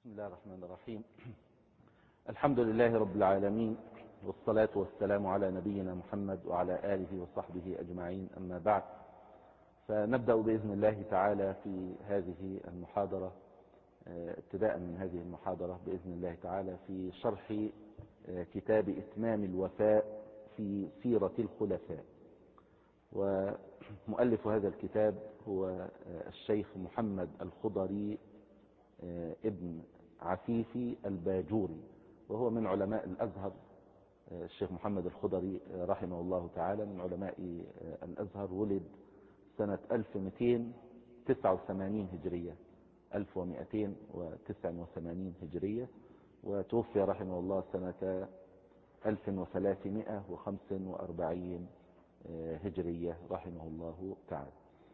بسم الله الرحمن الرحيم. الحمد لله رب العالمين، والصلاة والسلام على نبينا محمد وعلى آله وصحبه أجمعين، أما بعد. فنبدأ بإذن الله تعالى في هذه المحاضرة، ابتداء من هذه المحاضرة بإذن الله تعالى في شرح كتاب إتمام الوفاء في سيرة الخلفاء. ومؤلف هذا الكتاب هو الشيخ محمد الخضري ابن عفيفي الباجوري، وهو من علماء الأزهر. الشيخ محمد الخضري رحمه الله تعالى من علماء الأزهر، ولد سنة 1289 هجرية 1289 هجرية، وتوفي رحمه الله سنة 1345 هجرية رحمه الله تعالى.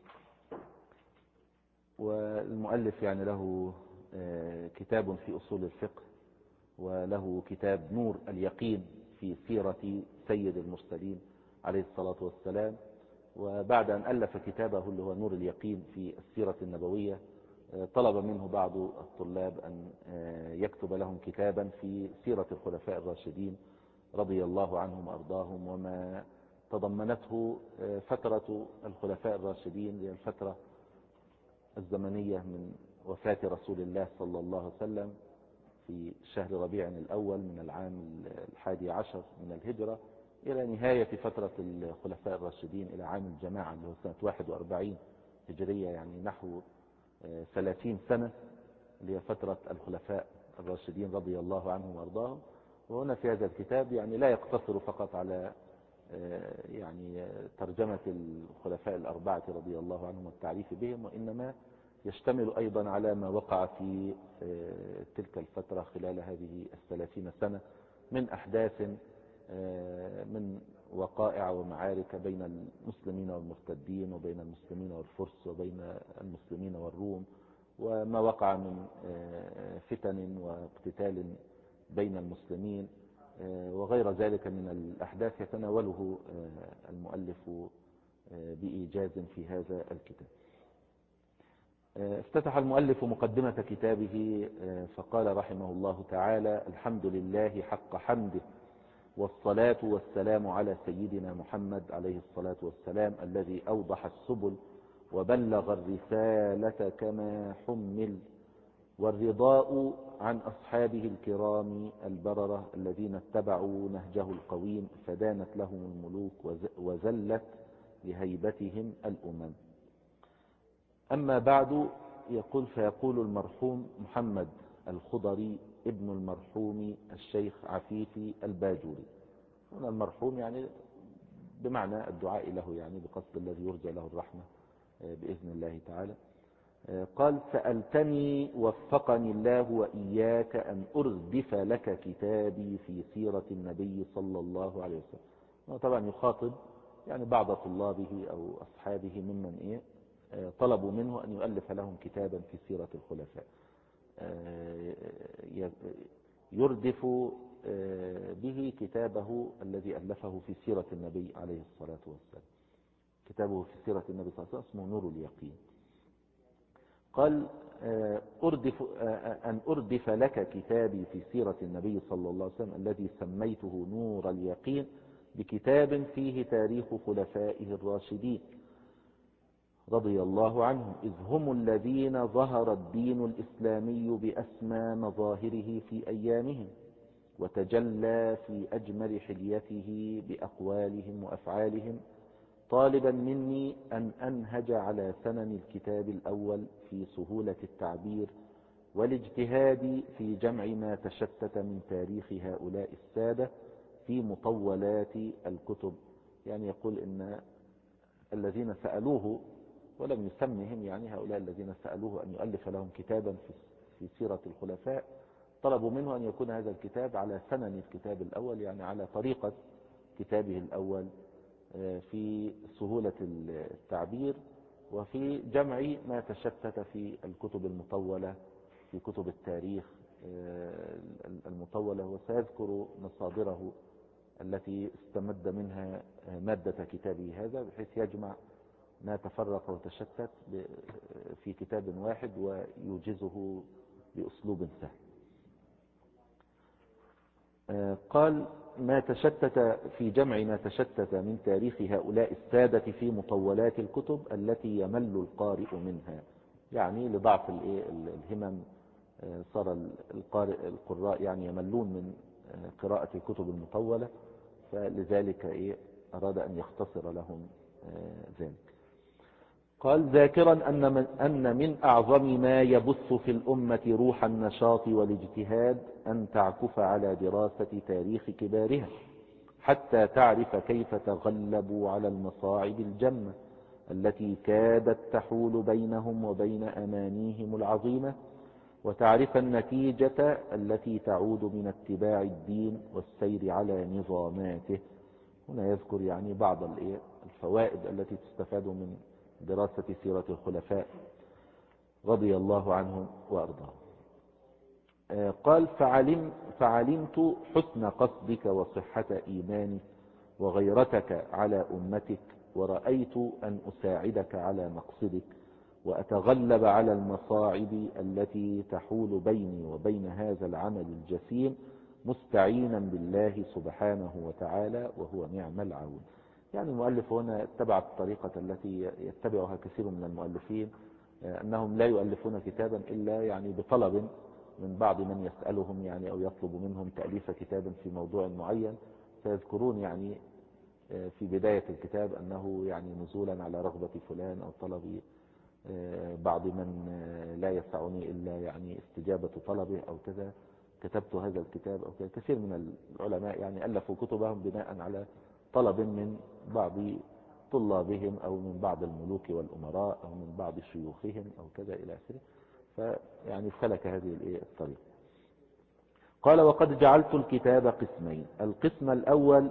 والمؤلف يعني له كتاب في أصول الفقه، وله كتاب نور اليقين في سيرة سيد المرسلين عليه الصلاة والسلام. وبعد أن ألف كتابه اللي هو نور اليقين في السيرة النبوية، طلب منه بعض الطلاب أن يكتب لهم كتابا في سيرة الخلفاء الراشدين رضي الله عنهم وأرضاهم، وما تضمنته فترة الخلفاء الراشدين، هي الفترة الزمنية من وفاة رسول الله صلى الله عليه وسلم في شهر ربيع الأول من العام 11 من الهجرة، إلى نهاية فترة الخلفاء الراشدين إلى عام الجماعة اللي هو سنة 41 هجرية، يعني نحو 30 سنة اللي هي فترة الخلفاء الراشدين رضي الله عنهم وارضاهم. وهنا في هذا الكتاب يعني لا يقتصر فقط على يعني ترجمة الخلفاء الأربعة رضي الله عنهم والتعريف بهم، وإنما يشتمل أيضا على ما وقع في تلك الفترة خلال هذه 30 سنة من أحداث، من وقائع ومعارك بين المسلمين والمرتدين، وبين المسلمين والفرس، وبين المسلمين والروم، وما وقع من فتن واقتتال بين المسلمين وغير ذلك من الأحداث يتناوله المؤلف بإيجاز في هذا الكتاب. افتتح المؤلف مقدمة كتابه فقال رحمه الله تعالى: الحمد لله حق حمده، والصلاة والسلام على سيدنا محمد عليه الصلاة والسلام، الذي أوضح السبل وبلغ الرسالة كما حمل، والرضاء عن أصحابه الكرام البررة الذين اتبعوا نهجه القويم، فدانت لهم الملوك وزلت لهيبتهم الأمم. أما بعد، فيقول المرحوم محمد الخضري ابن المرحوم الشيخ عفيفي الباجوري. هنا المرحوم يعني بمعنى الدعاء له، يعني بقصد الذي يرجى له الرحمة بإذن الله تعالى. قال: سألتني وفقني الله وإياك أن أردف لك كتابي في سيرة النبي صلى الله عليه وسلم. طبعا يخاطب يعني بعض طلابه أو أصحابه ممن طلبوا منه أن يؤلف لهم كتابا في سيرة الخلفاء، يردف به كتابه الذي ألفه في سيرة النبي عليه الصلاة والسلام. كتابه في سيرة النبي صلى الله عليه وسلم اسمه نور اليقين. قال: أن أردف لك كتابي في سيرة النبي صلى الله عليه وسلم الذي سميته نور اليقين، بكتاب فيه تاريخ خلفائه الراشدين رضي الله عنهم، إذ هم الذين ظهر الدين الإسلامي بأسمى مظاهره في أيامهم، وتجلى في أجمل حليته بأقوالهم وأفعالهم، طالبا مني أن أنهج على سنن الكتاب الأول في سهولة التعبير والاجتهاد في جمع ما تشتت من تاريخ هؤلاء السادة في مطولات الكتب. يعني يقول إن الذين سألوه ولم يسمهم، يعني هؤلاء الذين سألوه أن يؤلف لهم كتابا في سيرة الخلفاء، طلبوا منه أن يكون هذا الكتاب على سنن الكتاب الأول، يعني على طريقة كتابه الأول في سهولة التعبير وفي جمع ما تشتت في الكتب المطولة، في كتب التاريخ المطولة. وسيذكر مصادره التي استمد منها مادة كتابه هذا، بحيث يجمع ما تفرق وتشتت في كتاب واحد ويوجزه بأسلوب سهل. قال ما تشتت في جمع ما تشتت من تاريخ هؤلاء السادة في مطولات الكتب التي يمل القارئ منها، يعني لضعف الهمم صار القراء يعني يملون من قراءة الكتب المطولة، فلذلك أراد أن يختصر لهم ذلك. قال ذاكرا أن من أعظم ما يبث في الأمة روح النشاط والاجتهاد أن تعكف على دراسة تاريخ كبارها حتى تعرف كيف تغلبوا على المصاعب الجمة التي كادت تحول بينهم وبين أمانيهم العظيمة، وتعرف النتيجة التي تعود من اتباع الدين والسير على نظاماته. هنا يذكر يعني بعض الفوائد التي تستفاد من دراسة سيرة الخلفاء رضي الله عنهم وأرضاهم. قال فعلمت حسن قصدك وصحة إيمانك وغيرتك على أمتك، ورأيت أن أساعدك على مقصدك وأتغلب على المصاعب التي تحول بيني وبين هذا العمل الجسيم مستعينا بالله سبحانه وتعالى وهو نعم العون. يعني المؤلف هنا اتبع الطريقة التي يتبعها كثير من المؤلفين، أنهم لا يؤلفون كتابا إلا يعني بطلب من بعض من يسألهم يعني أو يطلب منهم تأليف كتاب في موضوع معين، فيذكرون يعني في بداية الكتاب أنه يعني نزولا على رغبة فلان أو طلب بعض من لا يسعني إلا يعني استجابة طلبه أو كذا كتبت هذا الكتاب أو كذا. كثير من العلماء يعني ألفوا كتبهم بناء على طلب من بعض طلابهم أو من بعض الملوك والأمراء أو من بعض شيوخهم أو كذا إلى آخره، فيعني سلك هذه الطريقة. قال وقد جعلت الكتاب قسمين: القسم الأول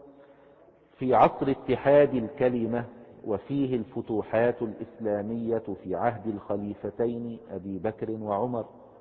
في عصر اتحاد الكلمة وفيه الفتوحات الإسلامية في عهد الخليفتين أبي بكر وعمر،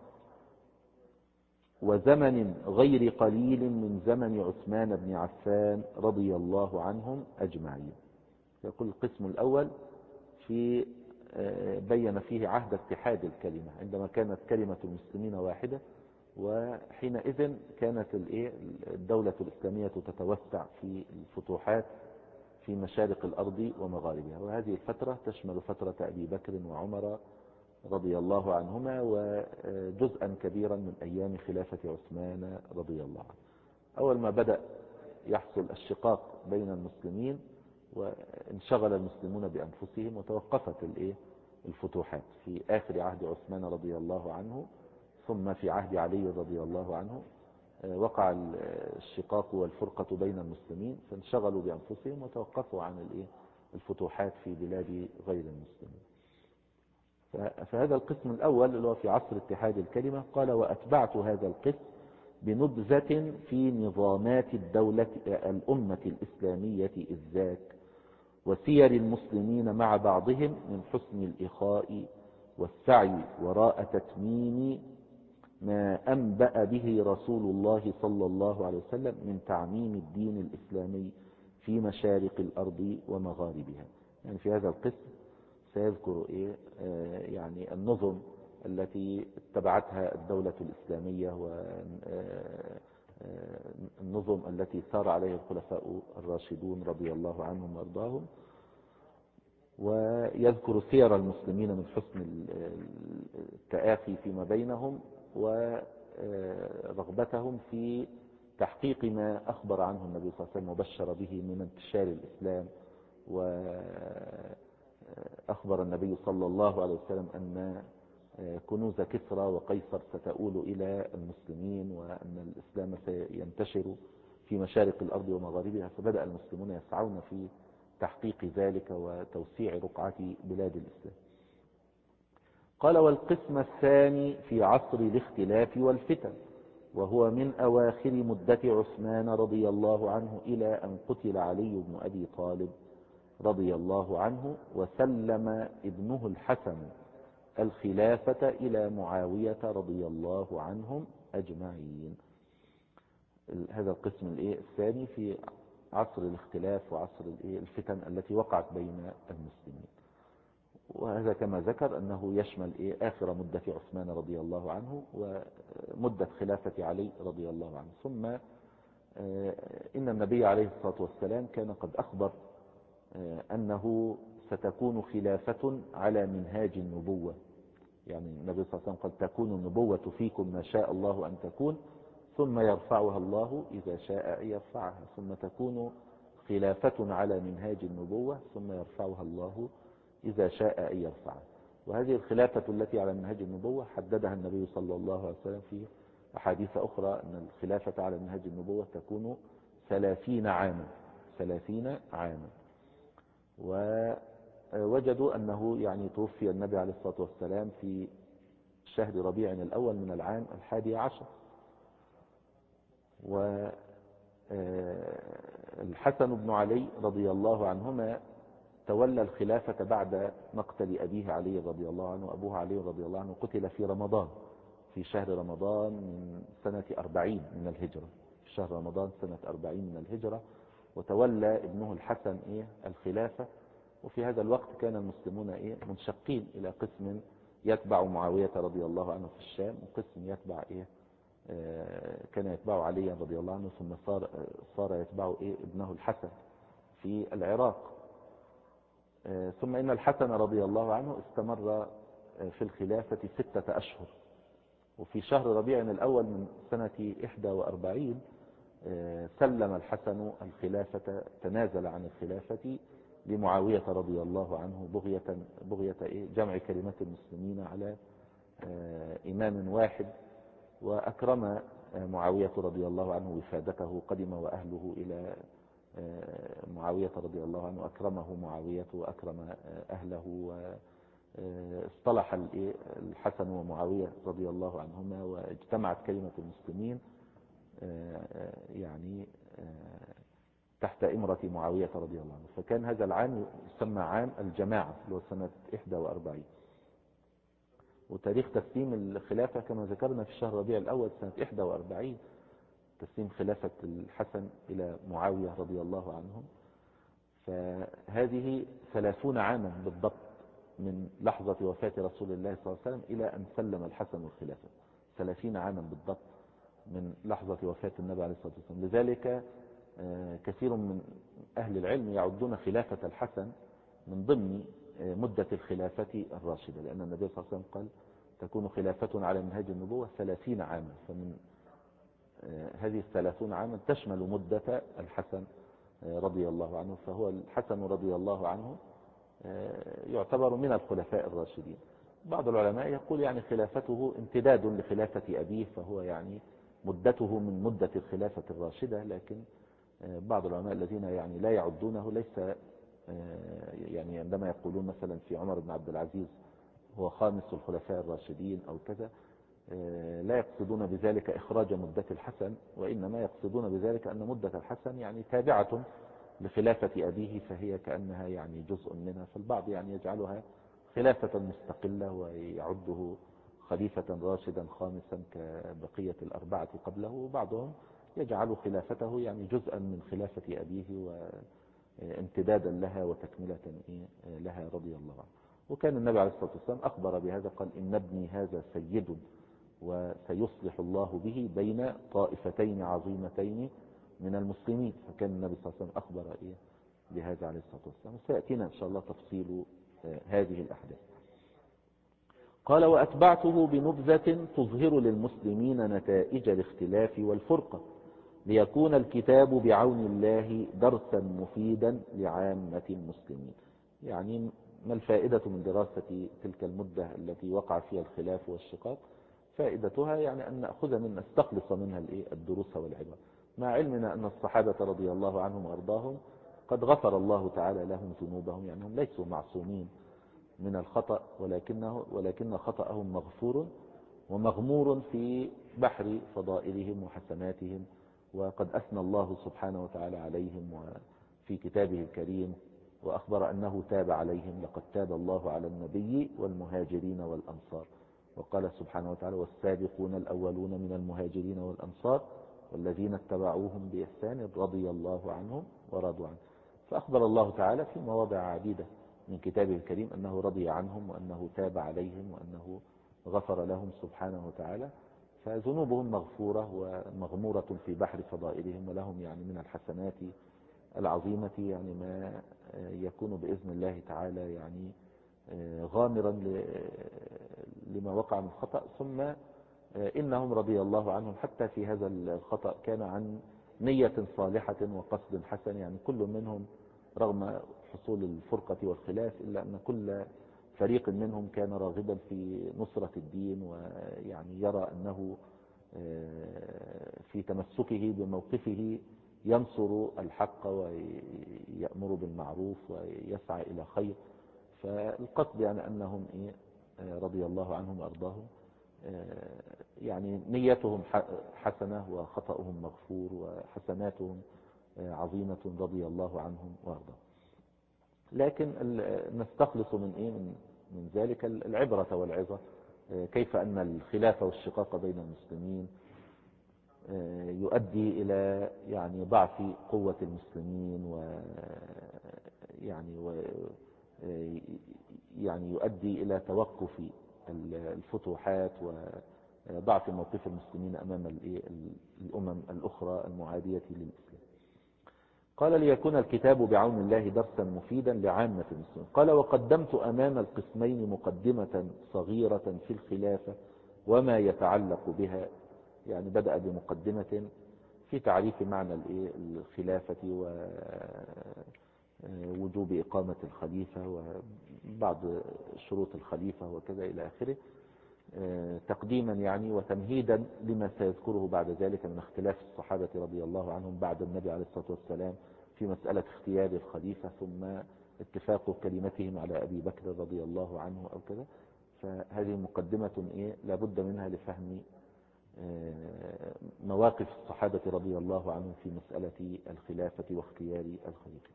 وزمن غير قليل من زمن عثمان بن عفان رضي الله عنهم أجمعين. يقول القسم الأول في بين فيه عهد اتحاد الكلمة، عندما كانت كلمة المسلمين واحدة، وحينئذ كانت الدولة الإسلامية تتوسع في الفتوحات في مشارق الأرض ومغاربها، وهذه الفترة تشمل فترة أبي بكر وعمر رضي الله عنهما وجزءا كبيرا من أيام خلافة عثمان رضي الله عنه. أول ما بدأ يحصل الشقاق بين المسلمين وانشغل المسلمون بأنفسهم وتوقفت الفتوحات في آخر عهد عثمان رضي الله عنه، ثم في عهد علي رضي الله عنه وقع الشقاق والفرقة بين المسلمين، فانشغلوا بأنفسهم وتوقفوا عن الفتوحات في بلاد غير المسلمين. فهذا القسم الأول اللي هو في عصر اتحاد الكلمة. قال وأتبعت هذا القسم بنبذة في نظامات الأمة الإسلامية إذ ذاك، وسير المسلمين مع بعضهم من حسن الإخاء والسعي وراء تتميم ما أنبأ به رسول الله صلى الله عليه وسلم من تعميم الدين الإسلامي في مشارق الأرض ومغاربها. يعني في هذا القسم سيذكر يعني النظم التي اتبعتها الدولة الإسلامية والنظم التي سار عليها الخلفاء الراشدون رضي الله عنهم وارضاهم، ويذكر سير المسلمين من حسن التآخي فيما بينهم ورغبتهم في تحقيق ما أخبر عنه النبي صلى الله عليه وسلم وبشر به من انتشار الإسلام. وأخبر النبي صلى الله عليه وسلم أن كنوز كسرى وقيصر ستؤول إلى المسلمين وأن الإسلام سينتشر في مشارق الأرض ومغاربها، فبدأ المسلمون يسعون في تحقيق ذلك وتوسيع رقعة بلاد الإسلام. قال والقسم الثاني في عصر الاختلاف والفتن، وهو من أواخر مدة عثمان رضي الله عنه إلى أن قتل علي بن أبي طالب رضي الله عنه وسلم ابنه الحسن الخلافة إلى معاوية رضي الله عنهم أجمعين. هذا القسم الثاني في عصر الاختلاف وعصر الفتن التي وقعت بين المسلمين. وهذا كما ذكر أنه يشمل آخر مدة عثمان رضي الله عنه ومدة خلافة علي رضي الله عنه. ثم إن النبي عليه الصلاة والسلام كان قد أخبر أنه ستكون خلافة على منهاج النبوة. يعني النبي صلى الله عليه وسلم قال تكون النبوة فيكم ما شاء الله أن تكون، ثم يرفعها الله إذا شاء أن يرفعها، ثم تكون خلافة على منهاج النبوة، ثم يرفعها الله إذا شاء أن يرفعها. وهذه الخلافة التي على منهاج النبوة حددها النبي صلى الله عليه وسلم في أحاديث أخرى أن الخلافة على منهاج النبوة تكون 30 عاما. 30 عاما. ووجدوا أنه يعني توفي النبي عليه الصلاة والسلام في شهر ربيع الأول من العام 11. والحسن بن علي رضي الله عنهما تولى الخلافة بعد مقتل أبيه علي رضي الله عنه. أبوه علي رضي الله عنه قتل في رمضان، في شهر رمضان من سنة 40 من الهجرة، في شهر رمضان سنة 40 من الهجرة. وتولى ابنه الحسن الخلافة. وفي هذا الوقت كان المسلمون منشقين إلى قسم يتبع معاوية رضي الله عنه في الشام، وقسم يتبع كان يتبع علي رضي الله عنه، ثم صار يتبع ابنه الحسن في العراق. ثم إن الحسن رضي الله عنه استمر في الخلافة 6 أشهر. وفي شهر ربيع الأول من سنة 41 سلم الحسن الخلافة، تنازل عن الخلافة لمعاوية رضي الله عنه بغية جمع كلمة المسلمين على إمام واحد. وأكرم معاوية رضي الله عنه وفادته، قدم وأهله إلى معاوية رضي الله عنه، أكرمه معاوية وأكرم أهله، واصطلح الحسن ومعاوية رضي الله عنهما، واجتمعت كلمة المسلمين يعني تحت إمرة معاوية رضي الله عنه. فكان هذا العام يسمى عام الجماعة اللي هو سنة 41. وتاريخ تسليم الخلافة كما ذكرنا في شهر ربيع الأول سنة 41، تسليم خلافة الحسن إلى معاوية رضي الله عنهم. فهذه 30 عاما بالضبط من لحظة وفاة رسول الله صلى الله عليه وسلم إلى أن سلم الحسن الخلافة. 30 عاما بالضبط من لحظة وفاة النبي عليه الصلاة والسلام. لذلك كثير من أهل العلم يعدون خلافة الحسن من ضمن مدة الخلافة الراشدة، لأن النبي صلى الله عليه وسلم قال تكون خلافة على منهاج النبوة 30 عاما. فمن هذه 30 عاما تشمل مدة الحسن رضي الله عنه. فهو الحسن رضي الله عنه يعتبر من الخلفاء الراشدين. بعض العلماء يقول يعني خلافته امتداد لخلافة أبيه، فهو يعني مدته من مدة الخلافة الراشدة. لكن بعض العلماء الذين يعني لا يعدونه ليس يعني عندما يقولون مثلا في عمر بن عبد العزيز هو خامس الخلفاء الراشدين أو كذا، لا يقصدون بذلك إخراج مدة الحسن، وإنما يقصدون بذلك أن مدة الحسن يعني تابعة لخلافة أبيه، فهي كأنها يعني جزء منها. فالبعض يعني يجعلها خلافة مستقلة ويعده خليفة راشدا خامسا كبقية الأربعة قبله، وبعضهم يجعل خلافته يعني جزءا من خلافة أبيه وامتدادا لها وتكملة لها رضي الله عنه. وكان النبي عليه الصلاة والسلام أخبر بهذا، قال إن ابني هذا سيد وسيصلح الله به بين طائفتين عظيمتين من المسلمين. فكان النبي صلى الله عليه وسلم أخبر بهذا عليه الصلاة والسلام. وسيأتينا إن شاء الله تفصيل هذه الأحداث. قال وأتبعته بنبذة تظهر للمسلمين نتائج الاختلاف والفرقة، ليكون الكتاب بعون الله درسا مفيدا لعامة المسلمين. يعني ما الفائدة من دراسة تلك المدة التي وقع فيها الخلاف والشقاق؟ فائدتها يعني أن نستخلص منها الدروس والعبر، مع علمنا أن الصحابة رضي الله عنهم وأرضاهم قد غفر الله تعالى لهم ذنوبهم، يعني هم ليسوا معصومين من الخطأ، ولكن خطأهم مغفور ومغمور في بحر فضائلهم وحسناتهم. وقد أثنى الله سبحانه وتعالى عليهم وفي كتابه الكريم، وأخبر أنه تاب عليهم، لقد تاب الله على النبي والمهاجرين والأنصار. وقال سبحانه وتعالى والسابقون الأولون من المهاجرين والأنصار والذين اتبعوهم بإحسان رضي الله عنهم ورضوا عنه. فأخبر الله تعالى في مواضع عديدة من كتابه الكريم أنه رضي عنهم وأنه تاب عليهم وأنه غفر لهم سبحانه وتعالى، فذنوبهم مغفورة ومغمورة في بحر فضائلهم، ولهم يعني من الحسنات العظيمة يعني ما يكون بإذن الله تعالى يعني غامرا لما وقع من خطأ. ثم إنهم رضي الله عنهم حتى في هذا الخطأ كان عن نية صالحة وقصد حسن، يعني كل منهم رغم حصول الفرقة والخلاف إلا أن كل فريق منهم كان راغبا في نصرة الدين، ويعني يرى أنه في تمسكه بموقفه ينصر الحق ويأمر بالمعروف ويسعى إلى خير. فالقصد يعني أنهم رضي الله عنهم وأرضاهم يعني نيتهم حسنة وخطأهم مغفور وحسناتهم عظيمة رضي الله عنهم وأرضاهم. لكن نستخلص من ذلك العبرة والعظة، كيف أن الخلاف والشقاق بين المسلمين يؤدي إلى يعني ضعف قوة المسلمين، يعني يؤدي إلى توقف الفتوحات وضعف موقف المسلمين أمام الأمم الأخرى المعادية للإسلام. قال ليكون الكتاب بعون الله درسا مفيدا لعامة المسلمين. قال وقدمت أمام القسمين مقدمة صغيرة في الخلافة وما يتعلق بها، يعني بدأ بمقدمة في تعريف معنى الخلافة ووجوب إقامة الخليفة وبعض شروط الخليفة وكذا إلى آخره، تقديما يعني وتمهيدا لما سيذكره بعد ذلك من اختلاف الصحابة رضي الله عنهم بعد النبي عليه الصلاة والسلام في مسألة اختيار الخليفة، ثم اتفاق كلمتهم على أبي بكر رضي الله عنه أو كذا. فهذه مقدمة لابد منها لفهم مواقف الصحابة رضي الله عنهم في مسألة الخلافة واختيار الخليفة.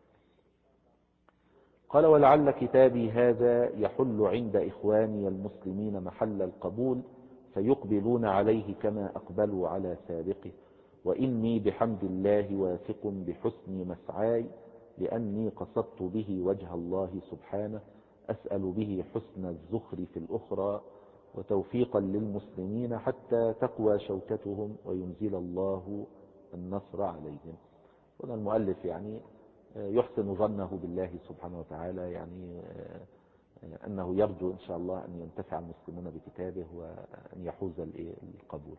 قال ولعل كتابي هذا يحل عند إخواني المسلمين محل القبول فيقبلون عليه كما أقبلوا على سابقه، وإني بحمد الله واثق بحسن مسعاي لأني قصدت به وجه الله سبحانه أسأل به حسن الزخر في الأخرى وتوفيقا للمسلمين حتى تقوى شوكتهم وينزل الله النصر عليهم. هنا المؤلف يعني يحسن ظنه بالله سبحانه وتعالى، يعني أنه يرجو إن شاء الله أن ينتفع المسلمون بكتابه وأن يحوز القبول،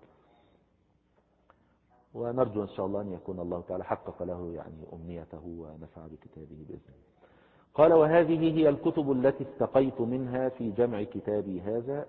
ونرجو إن شاء الله أن يكون الله تعالى حقق له يعني أمنيته ونفع بكتابه بإذنه. قال وهذه هي الكتب التي استقيت منها في جمع كتابي هذا.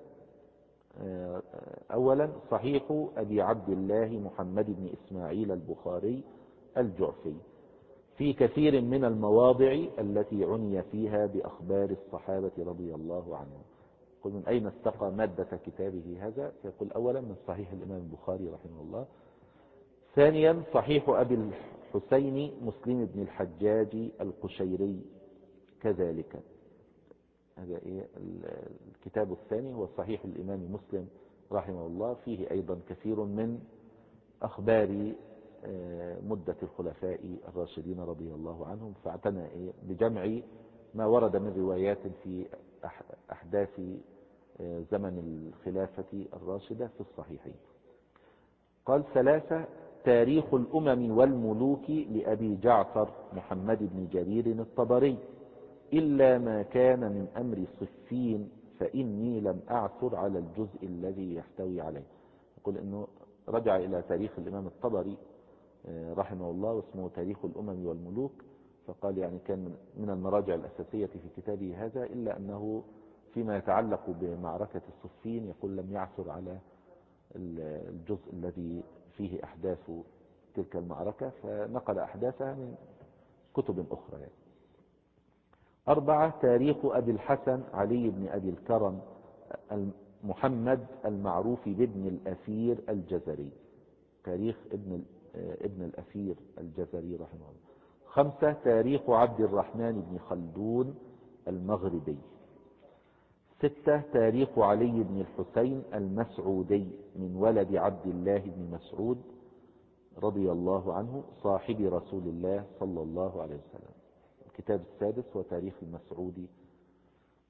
أولا صحيح أبي عبد الله محمد بن إسماعيل البخاري الجعفي في كثير من المواضع التي عني فيها بأخبار الصحابة رضي الله عنهم. قل من أين استقى مادة كتابه هذا؟ فيقول أولا من صحيح الإمام البخاري رحمه الله. ثانيا صحيح أبي الحسين مسلم بن الحجاج القشيري كذلك. هذا الكتاب الثاني هو صحيح الإمام مسلم رحمه الله، فيه أيضا كثير من أخبار مدة الخلفاء الراشدين رضي الله عنهم، فاعتنى بجمع ما ورد من روايات في أحداث زمن الخلافة الراشدة في الصحيحين. قال ثلاثة تاريخ الأمم والملوك لأبي جعفر محمد بن جرير الطبري إلا ما كان من أمر صفين فإني لم أعثر على الجزء الذي يحتوي عليه. يقول إنه رجع إلى تاريخ الإمام الطبري رحمه الله واسمه تاريخ الأمم والملوك، فقال يعني كان من المراجع الأساسية في كتابه هذا، إلا أنه فيما يتعلق بمعركة الصفين يقول لم يعثر على الجزء الذي فيه أحداث تلك المعركة، فنقل أحداثها من كتب أخرى يعني. أربعة تاريخ أبي الحسن علي بن أبي الكرم محمد المعروف بابن الأثير الجزري، تاريخ ابن الأثير الجزري رحمه الله. خمسة تاريخ عبد الرحمن بن خلدون المغربي. ستة تاريخ علي بن الحسين المسعودي من ولد عبد الله بن مسعود رضي الله عنه صاحب رسول الله صلى الله عليه وسلم. الكتاب السادس هو تاريخ المسعودي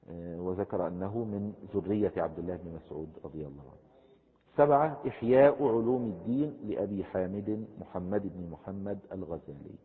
وذكر أنه من ذرية عبد الله بن مسعود رضي الله عنه. 7 إحياء علوم الدين لأبي حامد محمد بن محمد الغزالي.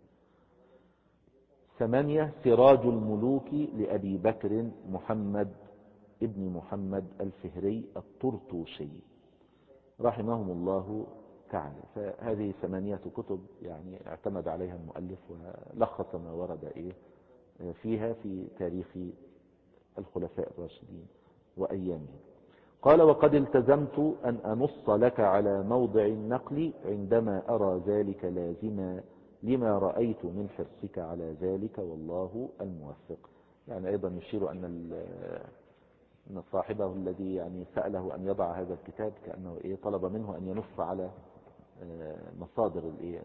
8 سراج الملوك لأبي بكر محمد ابن محمد الفهري الطرطوشي رحمهم الله تعالى. فهذه 8 كتب يعني اعتمد عليها المؤلف ولخص ما ورد فيها في تاريخ الخلفاء الراشدين وأيامهم. قال وقد التزمت أن أنص لك على موضع النقل عندما أرى ذلك لازما لما رأيت من حرصك على ذلك والله الموفق. يعني أيضا يشير أن صاحبه الذي يعني سأله أن يضع هذا الكتاب كأنه طلب منه أن ينص على مصادر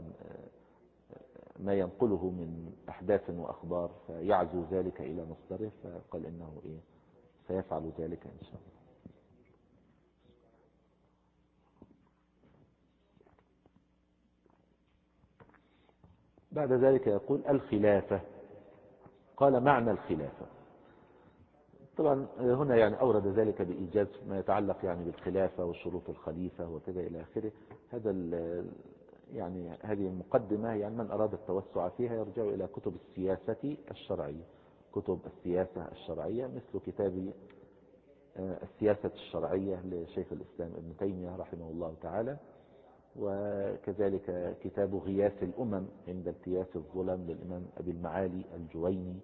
ما ينقله من أحداث وأخبار فيعزو ذلك إلى مصدره، فقال إنه سيفعل ذلك إن شاء الله. بعد ذلك يقول الخلافة. قال معنى الخلافة. طبعا هنا يعني أورد ذلك بإيجاز ما يتعلق يعني بالخلافة وشروط الخليفة وكذا إلى آخره. يعني هذه المقدمة يعني من أراد التوسع فيها يرجع إلى كتب السياسة الشرعية. كتب السياسة الشرعية مثل كتاب السياسة الشرعية لشيخ الإسلام ابن تيمية رحمه الله تعالى، وكذلك كتاب غياث الأمم عند التياس الظلم للإمام أبي المعالي الجويني،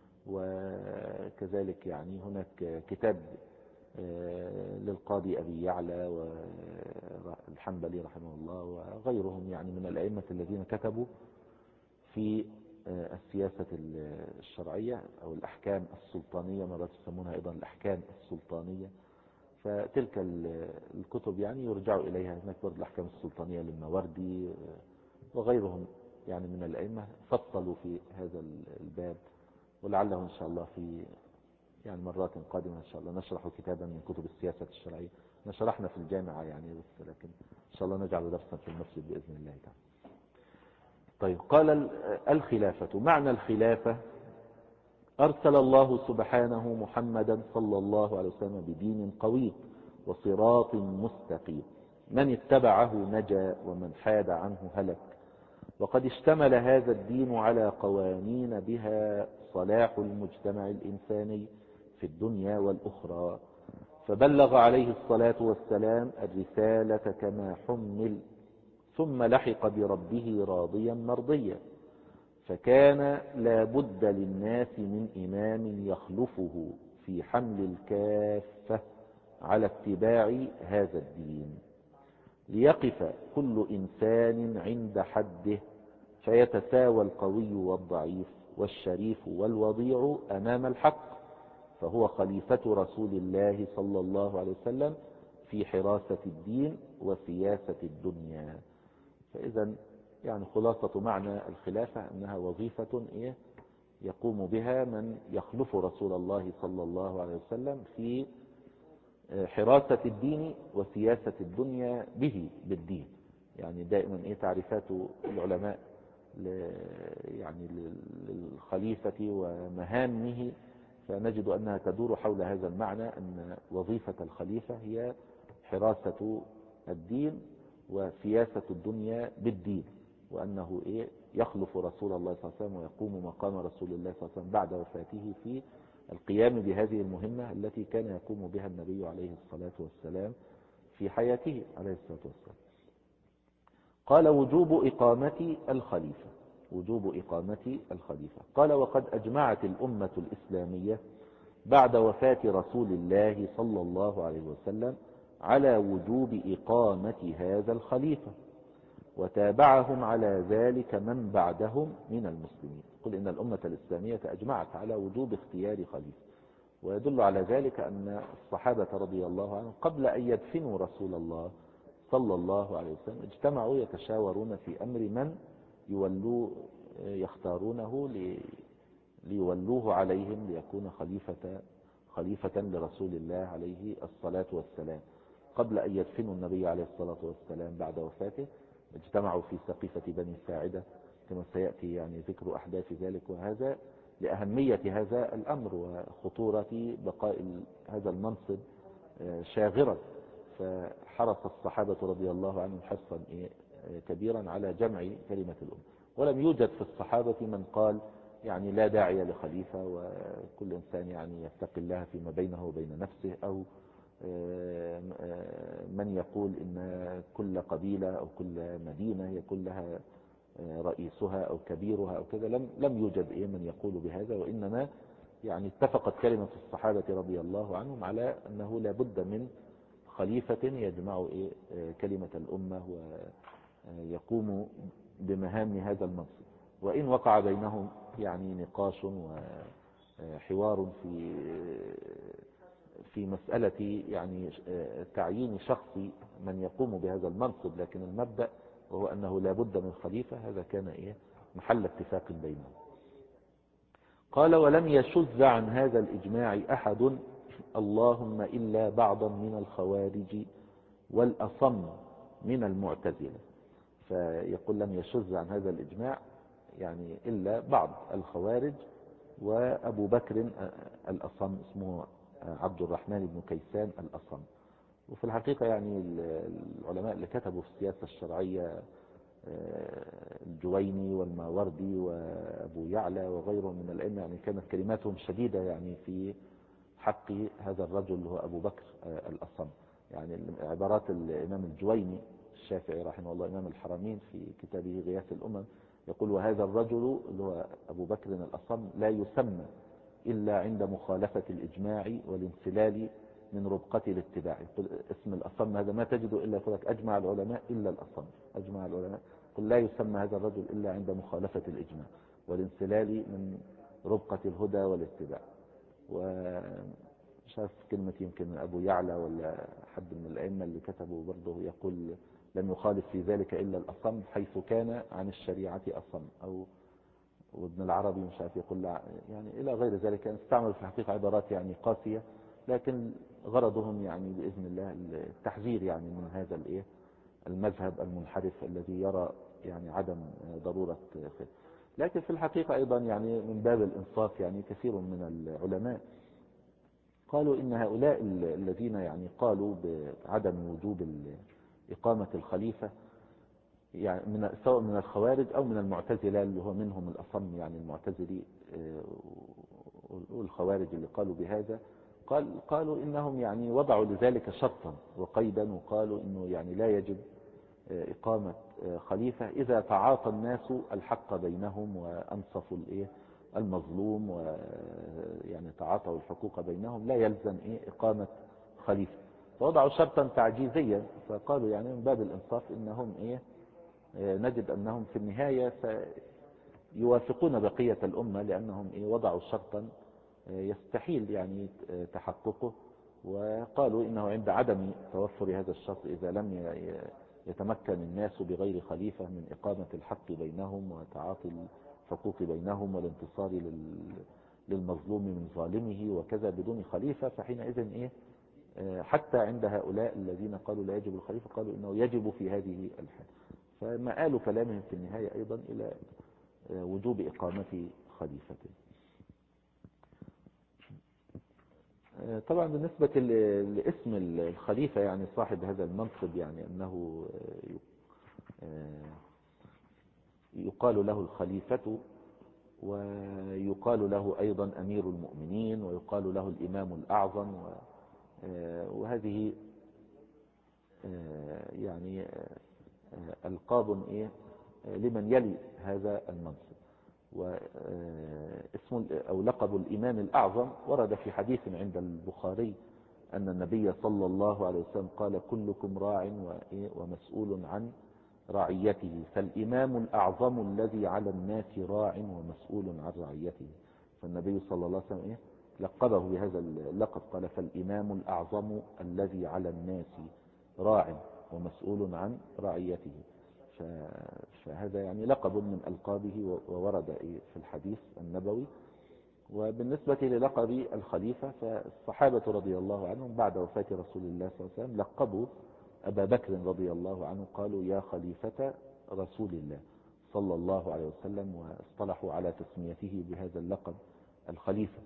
وكذلك يعني هناك كتاب للقاضي أبي يعلى والحنبلي رحمه الله وغيرهم يعني من الأئمة الذين كتبوا في السياسة الشرعية أو الأحكام السلطانية، مرات يسمونها أيضا الأحكام السلطانية. فتلك الكتب يعني يرجع إليها. هناك برضه الأحكام السلطانية للماوردي وغيرهم يعني من الأئمة فصلوا في هذا الباب، ولعله إن شاء الله في يعني مرات قادمة إن شاء الله نشرح كتابا من كتب السياسة الشرعية. نشرحنا في الجامعة يعني بس، لكن إن شاء الله نجعل درسا في المسجد بإذن الله تعالى. طيب قال الخلافة. معنى الخلافة أرسل الله سبحانه محمدا صلى الله عليه وسلم بدين قويم وصراط مستقيم، من اتبعه نجا ومن حاد عنه هلك، وقد اشتمل هذا الدين على قوانين بها صلاح المجتمع الإنساني في الدنيا والأخرى، فبلغ عليه الصلاة والسلام الرسالة كما حمل، ثم لحق بربه راضيا مرضيا، فكان لا بد للناس من إمام يخلفه في حمل الكافة على اتباع هذا الدين، ليقف كل إنسان عند حده فيتساوى القوي والضعيف والشريف والوضيع أمام الحق، فهو خليفة رسول الله صلى الله عليه وسلم في حراسة الدين وسياسة الدنيا. فإذا يعني خلاصة معنى الخلافة أنها وظيفة يقوم بها من يخلف رسول الله صلى الله عليه وسلم في حراسة الدين وسياسة الدنيا به بالدين. يعني دائما تعريفات العلماء يعني للخليفة ومهامه، فنجد أنها تدور حول هذا المعنى، أن وظيفة الخليفة هي حراسة الدين وسياسة الدنيا بالدين، وأنه يخلف رسول الله صلى الله عليه وسلم ويقوم مقام رسول الله صلى الله عليه وسلم بعد وفاته في القيام بهذه المهمة التي كان يقوم بها النبي عليه الصلاة والسلام في حياته عليه الصلاة والسلام. قال وجوب إقامة الخليفة. وجوب إقامة الخليفة. قال وقد أجمعت الأمة الإسلامية بعد وفاة رسول الله صلى الله عليه وسلم على وجوب إقامة هذا الخليفة، وتابعهم على ذلك من بعدهم من المسلمين. قل إن الأمة الإسلامية أجمعت على وجوب اختيار خليفة، ويدل على ذلك أن الصحابة رضي الله عنهم قبل أن يدفنوا رسول الله صلى الله عليه وسلم اجتمعوا يتشاورون في أمر من يختارونه ليولوه عليهم ليكون خليفة لرسول الله عليه الصلاة والسلام. قبل أن يدفنوا النبي عليه الصلاة والسلام بعد وفاته اجتمعوا في سقيفة بني ساعدة كما سيأتي يعني ذكر أحداث ذلك، وهذا لأهمية هذا الأمر وخطورة بقاء هذا المنصب شاغرا. فحرص الصحابة رضي الله عنهم حرصا كبيرا على جمع كلمة الأمة. ولم يوجد في الصحابة من قال يعني لا داعي لخليفة، وكل إنسان يعني يتقي الله فيما بينه وبين نفسه، أو من يقول إن كل قبيلة أو كل مدينة يكون لها رئيسها أو كبيرها أو كذا. لم يوجد من يقول بهذا، وإنما يعني اتفقت كلمة الصحابة رضي الله عنهم على أنه لا بد من خليفة يجمع كلمة الأمة ويقوم بمهام هذا المنصب. وإن وقع بينهم يعني نقاش وحوار في مسألة يعني تعيين شخص من يقوم بهذا المنصب، لكن المبدأ وهو أنه لا بد من خليفة، هذا كان محل اتفاق بينهم. قال: ولم يشذ عن هذا الإجماع أحد اللهم إلا بعضا من الخوارج والأصم من المعتزلة. فيقول لم يشذ عن هذا الإجماع يعني إلا بعض الخوارج وأبو بكر الأصم، اسمه عبد الرحمن بن كيسان الأصم. وفي الحقيقة يعني العلماء اللي كتبوا في السياسة الشرعية الجويني والماوردي وأبو يعلى وغيرهم من الأئمة يعني كانت كلماتهم شديدة يعني في حق هذا الرجل اللي هو أبو بكر الأصم. يعني عبارات الإمام الجويني الشافعي رحمه الله إمام الحرمين في كتابه غياث الأمم يقول: وهذا الرجل اللي هو أبو بكر الأصم لا يسمى إلا عند مخالفة الإجماع والانسلال من ربقة الاتباع. يقول اسم الأصم هذا ما تجده إلا يقول لك أجمع العلماء إلا الأصم، أجمع العلماء. قل لا يسمى هذا الرجل إلا عند مخالفة الإجماع والانسلال من ربقة الهدى والاتباع. وشاف كلمة يمكن أبو يعلى ولا حد من الأئمة اللي كتبوا برضه يقول لم يخالف في ذلك إلا الأصم حيث كان عن الشريعة أصم، أو وابن العربي مش عارف يقول يعني إلى غير ذلك. استعملوا في الحقيقة عبارات يعني قاسية، لكن غرضهم يعني بإذن الله التحذير يعني من هذا المذهب المنحرف الذي يرى يعني عدم ضرورة خير. لكن في الحقيقة أيضا يعني من باب الإنصاف يعني كثير من العلماء قالوا إن هؤلاء الذين يعني قالوا بعدم وجوب إقامة الخليفة يعني سواء من الخوارج أو من المعتزلة اللي هو منهم الأصم يعني المعتزلي والخوارج اللي قالوا بهذا، قالوا إنهم يعني وضعوا لذلك شرطا وقيدا، وقالوا إنه يعني لا يجب إقامة خليفة إذا تعاطى الناس الحق بينهم وأنصفوا المظلوم ويعني تعاطوا الحقوق بينهم، لا يلزم إقامة خليفة. فوضعوا شرطا تعجيزيا، فقالوا يعني من باب الإنصاف إنهم نجد أنهم في النهاية يوافقون بقية الأمة، لأنهم وضعوا شرطا يستحيل يعني تحققه. وقالوا إنه عند عدم توفر هذا الشرط إذا لم يتمكن الناس بغير خليفة من إقامة الحق بينهم وتعاطي الحقوق بينهم والانتصار للمظلوم من ظالمه وكذا بدون خليفة، فحينئذ حتى عند هؤلاء الذين قالوا لا يجب الخليفة قالوا إنه يجب في هذه الحال. فمآل كلامهم في النهاية أيضا إلى وجوب إقامة خليفة. طبعا بالنسبة لاسم الخليفة يعني صاحب هذا المنصب يعني أنه يقال له الخليفة، ويقال له أيضا أمير المؤمنين، ويقال له الإمام الأعظم، وهذه يعني ألقاب لمن يلي هذا المنصب. واسم أو لقب الإمام الأعظم ورد في حديث عند البخاري أن النبي صلى الله عليه وسلم قال: كلكم راع ومسؤول عن رعيته، فالإمام الأعظم الذي على الناس راع ومسؤول عن رعيته. فالنبي صلى الله عليه وسلم لقبه بهذا اللقب، قال: فالإمام الأعظم الذي على الناس راع ومسؤول عن رعيته. فهذا يعني لقب من ألقابه وورد في الحديث النبوي. وبالنسبة للقب الخليفة فالصحابة رضي الله عنهم بعد وفاة رسول الله صلى الله عليه وسلم لقبوا أبا بكر رضي الله عنه، قالوا: يا خليفة رسول الله صلى الله عليه وسلم، واصطلحوا على تسميته بهذا اللقب الخليفة.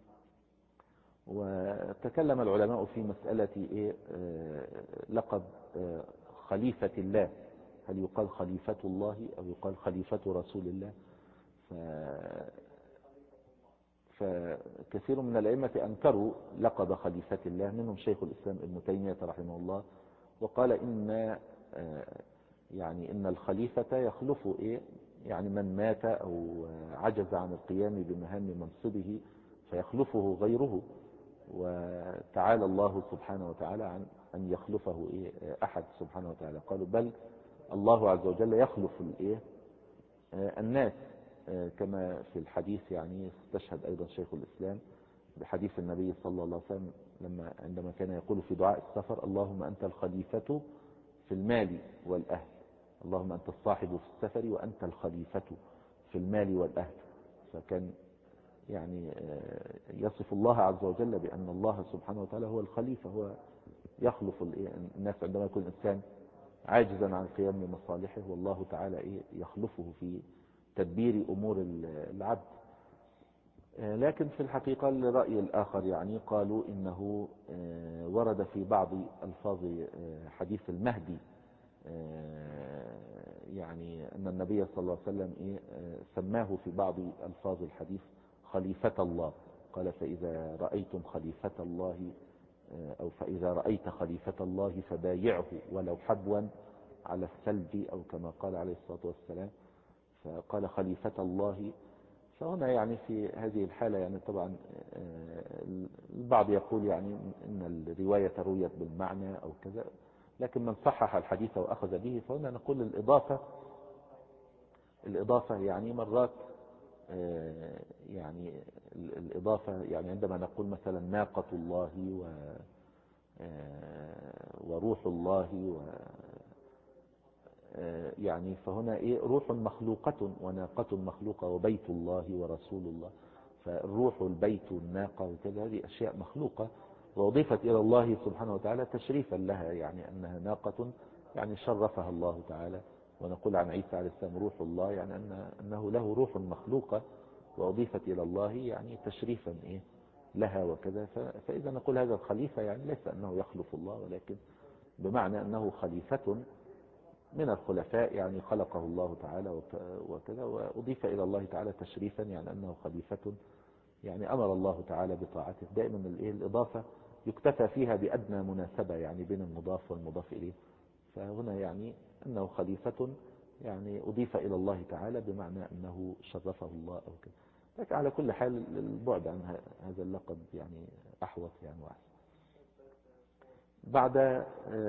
وتكلم العلماء في مسألة لقب خليفة الله، هل يقال خليفة الله أو يقال خليفة رسول الله؟ فكثير من الأئمة أنكروا لقب خليفة الله، منهم شيخ الإسلام ابن تيمية رحمه الله، وقال إن الخليفة يخلف يعني من مات أو عجز عن القيام بمهام منصبه فيخلفه غيره، وتعالى الله سبحانه وتعالى عن أن يخلفه أحد سبحانه وتعالى. قالوا بل الله عز وجل يخلف الناس، كما في الحديث يعني استشهد أيضا شيخ الإسلام بحديث النبي صلى الله عليه وسلم عندما كان يقول في دعاء السفر: اللهم أنت الخليفة في المال والأهل، اللهم أنت الصاحب في السفر وأنت الخليفة في المال والأهل. فكان يعني يصف الله عز وجل بأن الله سبحانه وتعالى هو الخليفة، هو يخلف الناس عندما يكون الإنسان عاجزا عن القيام بمصالحه، والله تعالى يخلفه في تدبير أمور العبد. لكن في الحقيقة الرأي الآخر يعني قالوا إنه ورد في بعض ألفاظ حديث المهدي يعني أن النبي صلى الله عليه وسلم سماه في بعض ألفاظ الحديث خليفة الله، قال: فإذا رأيتم خليفة الله أو فإذا رأيت خليفة الله فبايعه ولو حبوا على الثلج، أو كما قال عليه الصلاة والسلام. فقال خليفة الله. فهنا يعني في هذه الحالة يعني طبعا البعض يقول يعني إن الرواية رويت بالمعنى أو كذا، لكن من صحح الحديث وأخذ به فهنا نقول الإضافة يعني مرات يعني الإضافة يعني عندما نقول مثلا ناقة الله وروح الله يعني فهنا روح مخلوقة وناقة مخلوقة وبيت الله ورسول الله، فالروح والبيت والناقة وكذا هذه أشياء مخلوقة وأضيفت إلى الله سبحانه وتعالى تشريفا لها، يعني أنها ناقة يعني شرفها الله تعالى. ونقول عن عيسى عليه السلام روح الله، يعني أنه له روح مخلوقة وأضيفت إلى الله يعني تشريفا لها وكذا. فإذا نقول هذا الخليفة يعني ليس أنه يخلف الله، ولكن بمعنى أنه خليفة من الخلفاء، يعني خلقه الله تعالى وكذا، وأضيف إلى الله تعالى تشريفا، يعني أنه خليفة يعني أمر الله تعالى بطاعته. دائما الإضافة يكتفى فيها بأدنى مناسبة يعني بين المضاف والمضاف إليه، فهنا يعني أنه خليفة يعني أضيف إلى الله تعالى بمعنى أنه شرفه الله أو كذا. لكن على كل حال البعد عن هذا اللقب يعني أحوط يعني وأحسن. بعد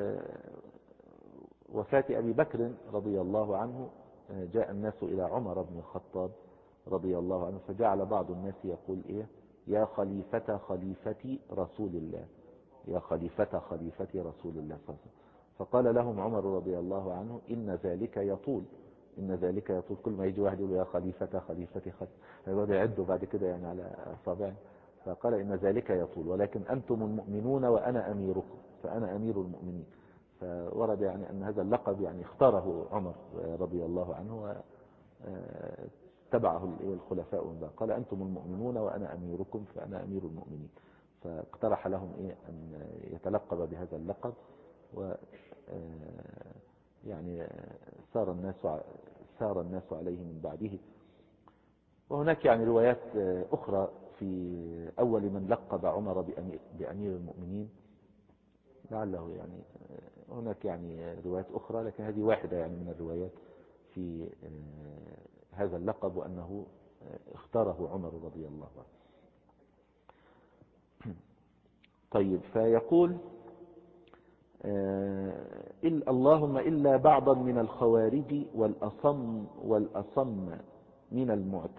وفاة أبي بكر رضي الله عنه جاء الناس إلى عمر بن الخطاب رضي الله عنه، فجعل بعض الناس يقول يا خليفة خليفة رسول الله، يا خليفة خليفة رسول الله صلى الله عليه وسلم. فقال لهم عمر رضي الله عنه: إن ذلك يطول، إن ذلك يطول. كل ما يجي واحد يقول يا خليفة خليفة هيقعدوا يعدوا بعد كده يعني على أصابعه. فقال: إن ذلك يطول، ولكن أنتم المؤمنون وأنا أميركم، فأنا أمير المؤمنين. فورد يعني أن هذا اللقب يعني اختاره عمر رضي الله عنه وتبعه الخلفاء، قال: أنتم المؤمنون وأنا أميركم فأنا أمير المؤمنين. فاقترح لهم أن يتلقب بهذا اللقب، و يعني سار الناس عليه من بعده. وهناك يعني روايات أخرى في أول من لقب عمر بأمير المؤمنين، لعله يعني هناك يعني روايات أخرى، لكن هذه واحدة يعني من الروايات في هذا اللقب، وأنه اختاره عمر رضي الله عنه. طيب، فيقول اللهم إلا بعضا من الخوارج والأصم من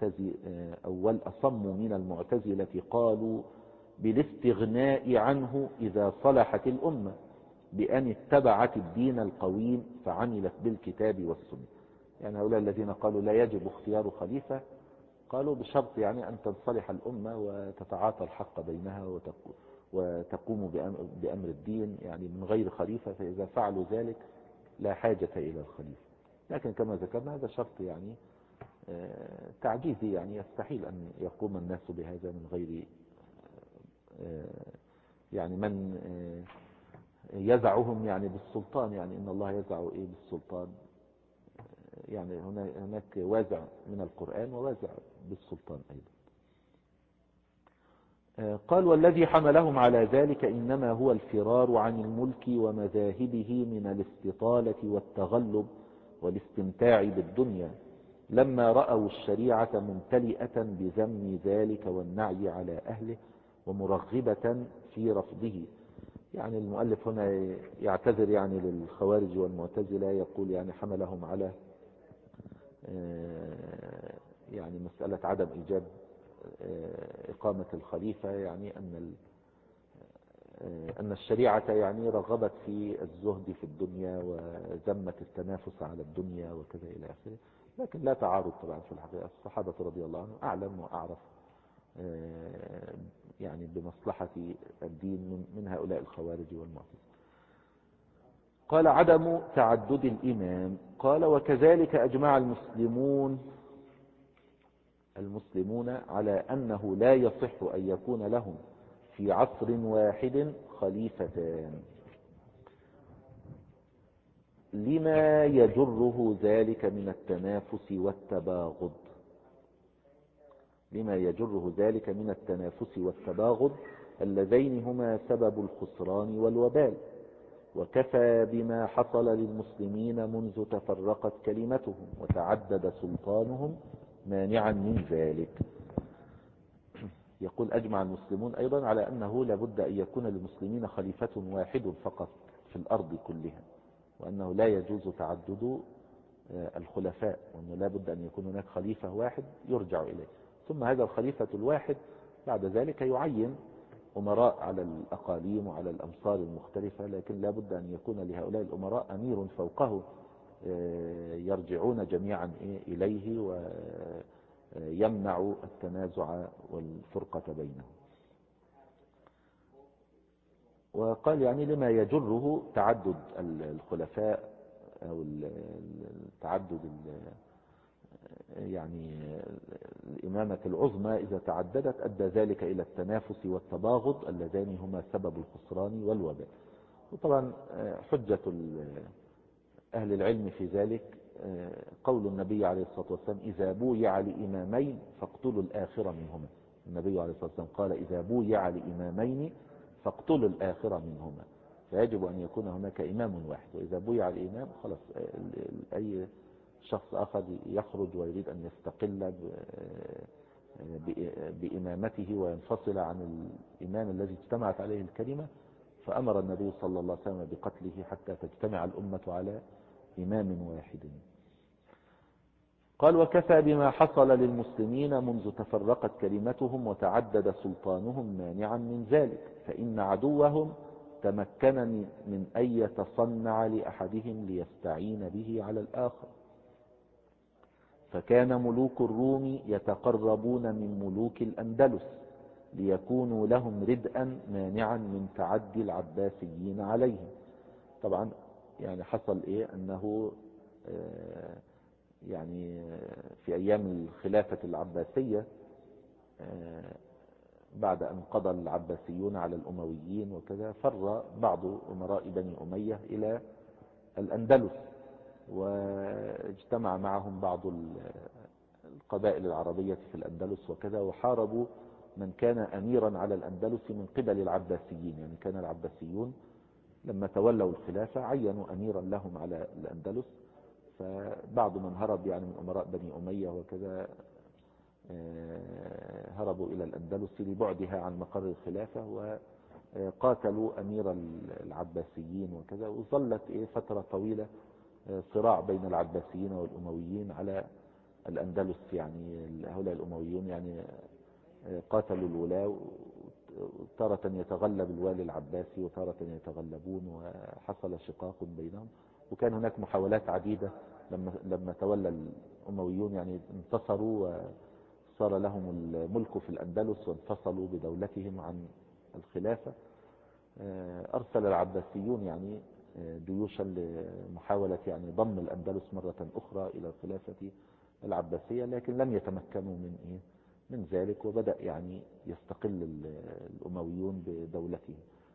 المعتزلة قالوا بالاستغناء عنه إذا صلحت الأمة بأن اتبعت الدين القويم فعملت بالكتاب والسنة. يعني هؤلاء الذين قالوا لا يجب اختيار خليفة قالوا بشرط يعني أن تنصلح الأمة وتتعاطى الحق بينها وتقوم بأمر الدين يعني من غير خليفة، فإذا فعلوا ذلك لا حاجة إلى الخليفة. لكن كما ذكرنا هذا شرط يعني تعجيزي، يعني يستحيل أن يقوم الناس بهذا من غير يعني من يزعهم يعني بالسلطان. يعني إن الله يزع بالسلطان، يعني هناك وازع من القرآن ووازع بالسلطان أيضا. قال والذي حملهم على ذلك إنما هو الفرار عن الملك ومذاهبه من الاستطالة والتغلب والاستمتاع بالدنيا، لما رأوا الشريعة ممتلئة بذم ذلك والنعي على أهله ومرغبة في رفضه. يعني المؤلف هنا يعتذر يعني للخوارج والمعتزلة، يقول يعني حملهم على يعني مسألة عدم إيجاب إقامة الخليفة، يعني أن الشريعة يعني رغبت في الزهد في الدنيا وذمت التنافس على الدنيا وكذا إلى آخره. لكن لا تعارض طبعا في الحقيقة، الصحابة رضي الله عنهم أعلم وأعرف يعني بمصلحة الدين من هؤلاء الخوارج والمعتزلة. قال عدم تعدد الإمام. قال وكذلك أجمع المسلمون على أنه لا يصح أن يكون لهم في عصر واحد خليفتان، لما يجره ذلك من التنافس والتباغض. لما يجره ذلك من التنافس والتباغض اللذين هما سبب الخسران والوبال. وكفى بما حصل للمسلمين منذ تفرقت كلمتهم وتعدد سلطانهم مانعا من ذلك. يقول أجمع المسلمون أيضا على أنه لابد أن يكون للمسلمين خليفة واحد فقط في الأرض كلها، وأنه لا يجوز تعدد الخلفاء، وأنه لابد أن يكون هناك خليفة واحد يرجع إليه، ثم هذا الخليفة الواحد بعد ذلك يعين أمراء على الأقاليم وعلى الأمصار المختلفة، لكن لابد أن يكون لهؤلاء الأمراء أمير فوقه يرجعون جميعا إليه ويمنع التنازع والفرقة بينهم. وقال يعني لما يجره تعدد الخلفاء أو تعدد يعني الإمامة العظمى إذا تعددت أدى ذلك إلى التنافس والتباغض اللذان هما سبب الخسران والوباء. وطبعا حجة أهل العلم في ذلك قول النبي عليه الصلاة والسلام إذا بويع لإمامين فاقتلوا الآخر منهما. النبي عليه الصلاة والسلام قال إذا بويع لإمامين فاقتلوا الآخر منهما، فيجب أن يكون هناك إمام واحد، وإذا بويع الإمام خلاص أي شخص آخر يخرج ويريد أن يستقل بإمامته وينفصل عن الإمام الذي اجتمعت عليه الكلمة، فأمر النبي صلى الله عليه وسلم بقتله حتى تجتمع الأمة على إمام واحد. قال وكفى بما حصل للمسلمين منذ تفرقت كلمتهم وتعدد سلطانهم مانعا من ذلك، فإن عدوهم تمكن من أن يتصنع لأحدهم ليستعين به على الآخر، فكان ملوك الروم يتقربون من ملوك الأندلس ليكونوا لهم ردءا مانعا من تعدي العباسيين عليهم. طبعا يعني حصل أنه يعني في أيام الخلافة العباسية بعد أن قضى العباسيون على الأمويين وكذا، فر بعض أمراء بني أمية إلى الأندلس، واجتمع معهم بعض القبائل العربية في الأندلس وكذا، وحاربوا من كان أميرا على الأندلس من قبل العباسيين. يعني كان العباسيون لما تولوا الخلافة عينوا أميرا لهم على الأندلس، فبعض من هرب يعني من أمراء بني أمية وكذا هربوا إلى الأندلس لبعدها عن مقر الخلافة، وقاتلوا أمير العباسيين وكذا، وظلت فترة طويلة صراع بين العباسيين والأمويين على الأندلس. يعني هؤلاء الأمويون يعني قاتلوا الولاة، تارة يتغلب الوالي العباسي وتارة يتغلبون، وحصل شقاق بينهم. وكان هناك محاولات عديدة لما تولى الأمويون يعني انتصروا وصار لهم الملك في الأندلس وانفصلوا بدولتهم عن الخلافة، أرسل العباسيون يعني جيوشا لمحاولة يعني ضم الأندلس مرة أخرى إلى الخلافة العباسية، لكن لم يتمكنوا من ذلك، وبدأ يعني يستقل الأمويون بدولته.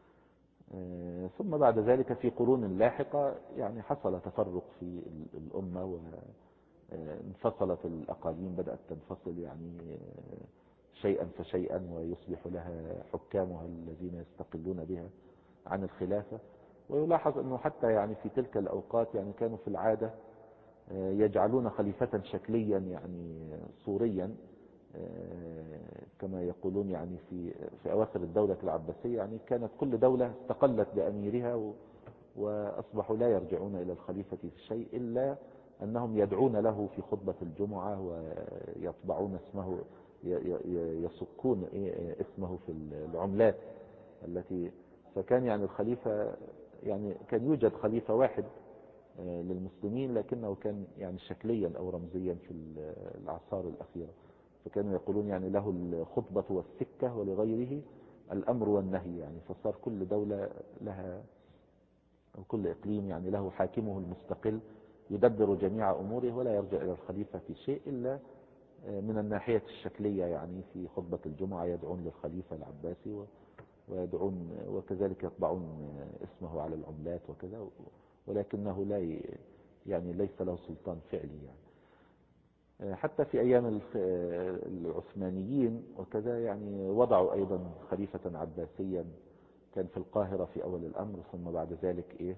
ثم بعد ذلك في قرون لاحقة يعني حصل تفرق في الأمة، وانفصلت الأقاليم، بدأت تنفصل يعني شيئا فشيئا، ويصبح لها حكامها الذين يستقلون بها عن الخلافة. ويلاحظ أنه حتى يعني في تلك الأوقات يعني كانوا في العادة يجعلون خليفة شكليا يعني صوريا، كما يقولون يعني في أواخر الدولة العباسية يعني كانت كل دولة استقلت بأميرها، وأصبحوا لا يرجعون إلى الخليفة في شيء إلا أنهم يدعون له في خطبة الجمعة، ويطبعون اسمه، يسكون اسمه في العملات التي. فكان يعني الخليفة يعني كان يوجد خليفة واحد للمسلمين، لكنه كان يعني شكليا أو رمزيا في الأعصار الأخيرة. فكانوا يقولون يعني له الخطبة والسكة، ولغيره الأمر والنهي، يعني فصار كل دولة لها، أو كل إقليم يعني له حاكمه المستقل يدبر جميع أموره، ولا يرجع إلى الخليفة في شيء إلا من الناحية الشكلية، يعني في خطبة الجمعة يدعون للخليفة العباسي ويدعون، وكذلك يطبعون اسمه على العملات وكذا، ولكنه لا يعني ليس له سلطان فعلي يعني. حتى في أيام العثمانيين وكذا يعني وضعوا أيضا خليفة عباسيا، كان في القاهرة في أول الأمر، ثم بعد ذلك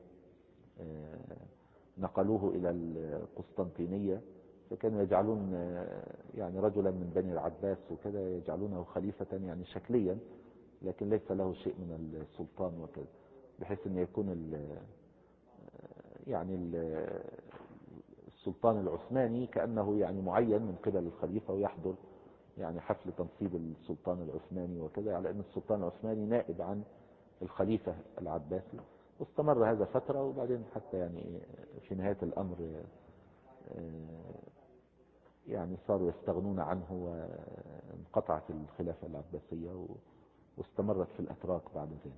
نقلوه إلى القسطنطينية، فكانوا يجعلون يعني رجلا من بني العباس وكذا يجعلونه خليفة يعني شكليا، لكن ليس له شيء من السلطان وكذا، بحيث أن يكون يعني السلطان العثماني كأنه يعني معين من قبل الخليفة، ويحضر يعني حفل تنصيب السلطان العثماني وكذا، على أن السلطان العثماني نائب عن الخليفة العباسي. واستمر هذا فترة، وبعدين حتى يعني في نهاية الأمر يعني صاروا يستغنون عنه، وانقطعت الخلافة العباسية واستمرت في الأتراك بعد ذلك.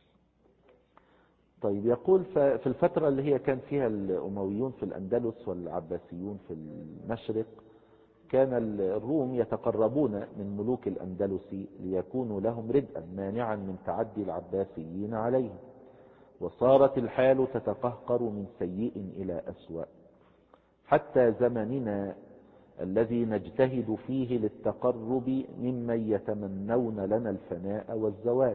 طيب، يقول في الفترة اللي هي كان فيها الأمويون في الأندلس والعباسيون في المشرق، كان الروم يتقربون من ملوك الأندلس ليكونوا لهم ردءا مانعا من تعدي العباسيين عليهم، وصارت الحال تتقهقر من سيء إلى أسوأ حتى زمننا الذي نجتهد فيه للتقرب ممن يتمنون لنا الفناء والزواج.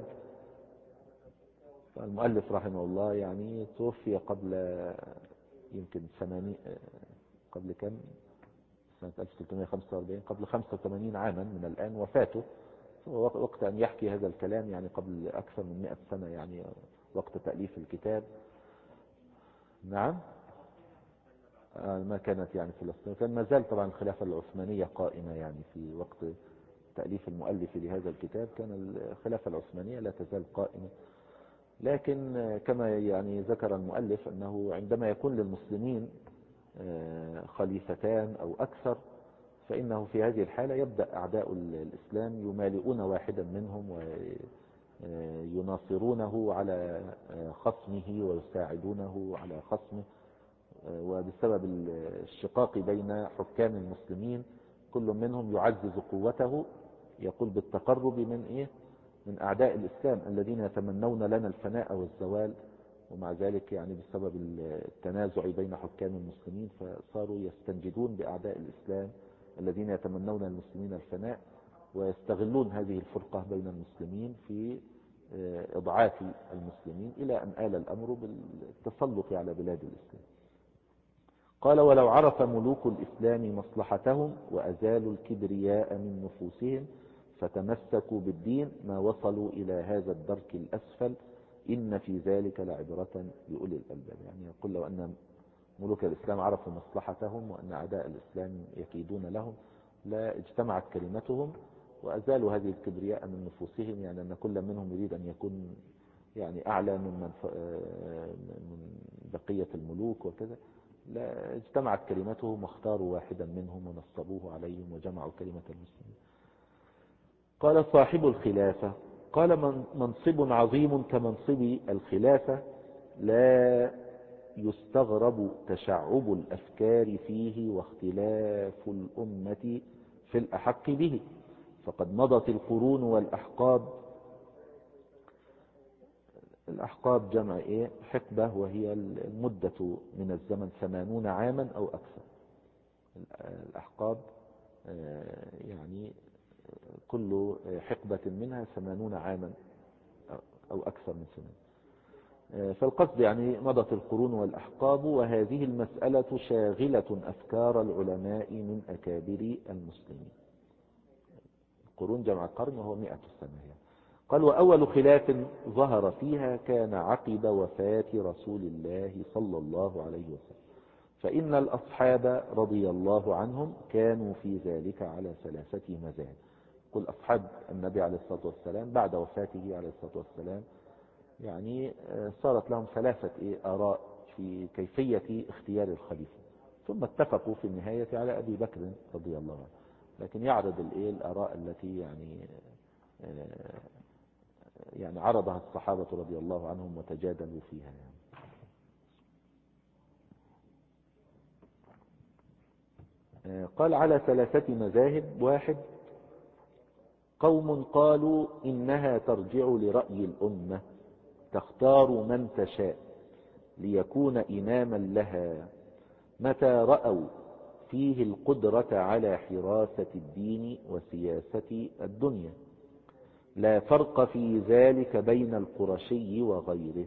المؤلف رحمه الله يعني توفي قبل يمكن 80، قبل كم سنة 1345، قبل 85 عاما من الآن وفاته. وقت أن يحكي هذا الكلام يعني قبل أكثر من 100 سنة، يعني وقت تأليف الكتاب. نعم، ما كانت يعني فلسطين، كان ما زال طبعا الخلافة العثمانية قائمة، يعني في وقت تأليف المؤلف لهذا الكتاب كان الخلافة العثمانية لا تزال قائمة. لكن كما يعني ذكر المؤلف أنه عندما يكون للمسلمين خليفتان أو أكثر، فإنه في هذه الحالة يبدأ أعداء الإسلام يمالئون واحدا منهم ويناصرونه على خصمه ويساعدونه على خصمه. وبسبب الشقاق بين حكام المسلمين كل منهم يعزز قوته، يقول بالتقرب من أعداء الإسلام الذين يتمنون لنا الفناء والزوال. ومع ذلك يعني بسبب التنازع بين حكام المسلمين فصاروا يستنجدون بأعداء الإسلام الذين يتمنون للمسلمين الفناء، ويستغلون هذه الفرقة بين المسلمين في إضعاف المسلمين، إلى أن آل الأمر بالتسلط على بلاد الإسلام. قال: ولو عرف ملوك الإسلام مصلحتهم وأزالوا الكبرياء من نفوسهم فتمسكوا بالدين ما وصلوا إلى هذا الدرك الأسفل، إن في ذلك لعبرة لأولي الألباب. يعني يقول لو أن ملوك الإسلام عرفوا مصلحتهم وأن أعداء الإسلام يكيدون لهم لا اجتمعت كلمتهم وأزالوا هذه الكبرياء من نفوسهم، يعني أن كل منهم يريد أن يكون يعني أعلى من بقية الملوك وكذا، لا اجتمعت كلمتهم واختاروا واحدا منهم ونصبوه عليهم وجمعوا كلمة المسلمين. قال: صاحب الخلافة، قال: منصب عظيم كمنصب الخلافة لا يستغرب تشعب الأفكار فيه واختلاف الأمة في الأحق به، فقد مضت القرون والأحقاب. الأحقاب جمع حقبة، وهي المدة من الزمن 80 عاما أو أكثر. الأحقاب يعني كل حقبة منها 80 عاما أو أكثر من سنة. فالقصد يعني مضت القرون والأحقاب، وهذه المسألة شاغلة أفكار العلماء من أكابر المسلمين. القرون جمع قرن وهو 100 سنة يعني. قال: وأول خلاف ظهر فيها كان عقب وفاة رسول الله صلى الله عليه وسلم، فإن الأصحاب رضي الله عنهم كانوا في ذلك على 3 مذاهب. كل أصحاب النبي عليه الصلاة والسلام بعد وفاته عليه الصلاة والسلام يعني صارت لهم 3 آراء في كيفية اختيار الخليفة، ثم اتفقوا في النهاية على أبي بكر رضي الله عنه. لكن يعرض الآراء التي يعني عرضها الصحابة رضي الله عنهم وتجادلوا فيها قال: على 3 مذاهب. 1، قوم قالوا إنها ترجع لرأي الأمة، تختار من تشاء ليكون إماما لها متى رأوا فيه القدرة على حراسة الدين وسياسة الدنيا، لا فرق في ذلك بين القرشي وغيره.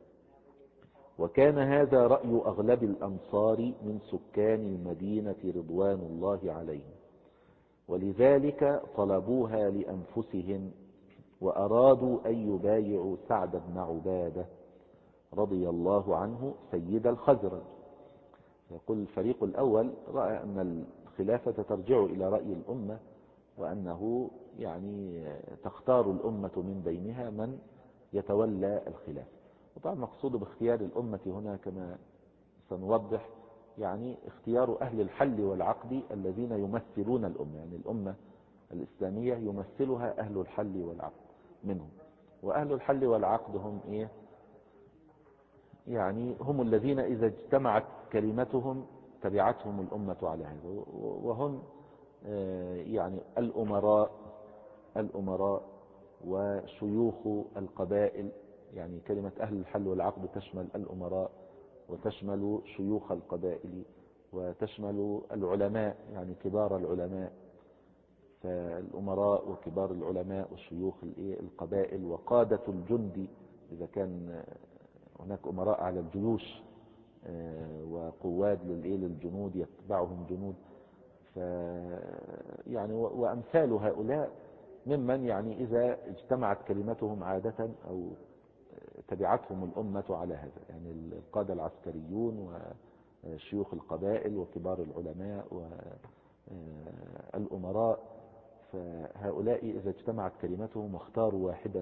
وكان هذا رأي أغلب الأنصار من سكان المدينة رضوان الله عليهم، ولذلك طلبوها لأنفسهم، وأرادوا أن يبايعوا سعد بن عبادة رضي الله عنه سيد الخزرج. يقول الفريق الأول رأى أن الخلافة ترجع إلى رأي الأمة، وأنه يعني تختار الأمة من بينها من يتولى الخلافة. وطبعا المقصود باختيار الأمة هنا كما سنوضح يعني اختيار أهل الحل والعقد الذين يمثلون الأمة، يعني الأمة الإسلامية يمثلها أهل الحل والعقد منهم. وأهل الحل والعقد هم يعني هم الذين إذا اجتمعت كلمتهم تبعتهم الأمة على هذا، وهم يعني الأمراء وشيوخ القبائل. يعني كلمة أهل الحل والعقد تشمل الأمراء وتشمل شيوخ القبائل وتشمل العلماء، يعني كبار العلماء. فالأمراء وكبار العلماء وشيوخ القبائل وقادة الجند، إذا كان هناك أمراء على الجيوش وقواد للجنود يتبعهم جنود. يعني وأمثال هؤلاء ممن يعني إذا اجتمعت كلمتهم عادة أو تبعتهم الأمة على هذا، يعني القادة العسكريون وشيوخ القبائل وكبار العلماء والأمراء. فهؤلاء إذا اجتمعت كلمتهم واختاروا واحدا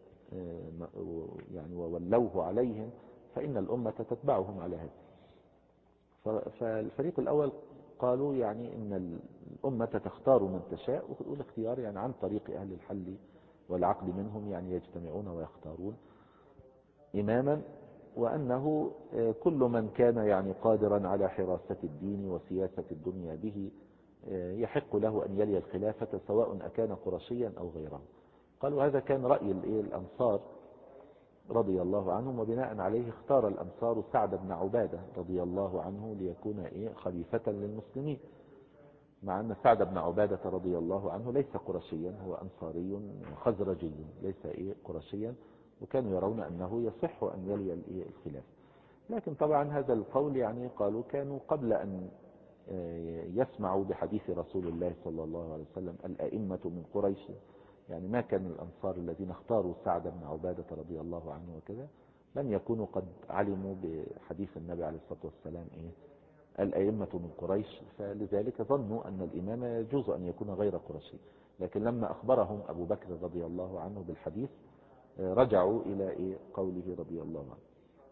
يعني وولوه عليهم فإن الأمة تتبعهم على هذا. فالفريق الأول قالوا يعني إن الأمة تختار من تشاء، والاختيار يعني عن طريق أهل الحل والعقد منهم، يعني يجتمعون ويختارون إماما، وأنه كل من كان يعني قادرا على حراسة الدين وسياسة الدنيا به يحق له أن يلي الخلافة سواء أكان قرشيا أو غيره. قالوا هذا كان رأي الأنصار رضي الله عنهم، وبناء عليه اختار الأنصار سعد بن عبادة رضي الله عنه ليكون خليفة للمسلمين، مع أن سعد بن عبادة رضي الله عنه ليس قرشيا، هو أنصاري خزرجي ليس قرشيا، وكانوا يرون أنه يصح أن يلي الخلافة. لكن طبعا هذا القول يعني قالوا كانوا قبل أن يسمعوا بحديث رسول الله صلى الله عليه وسلم الأئمة من قريش، يعني ما كان الأنصار الذين اختاروا سعد بن عبادة رضي الله عنه وكذا لم يكونوا قد علموا بحديث النبي عليه الصلاة والسلام الأئمة من قريش، فلذلك ظنوا أن الإمام يجوز أن يكون غير قرشي. لكن لما أخبرهم أبو بكر رضي الله عنه بالحديث رجعوا إلى قوله رضي الله عنه.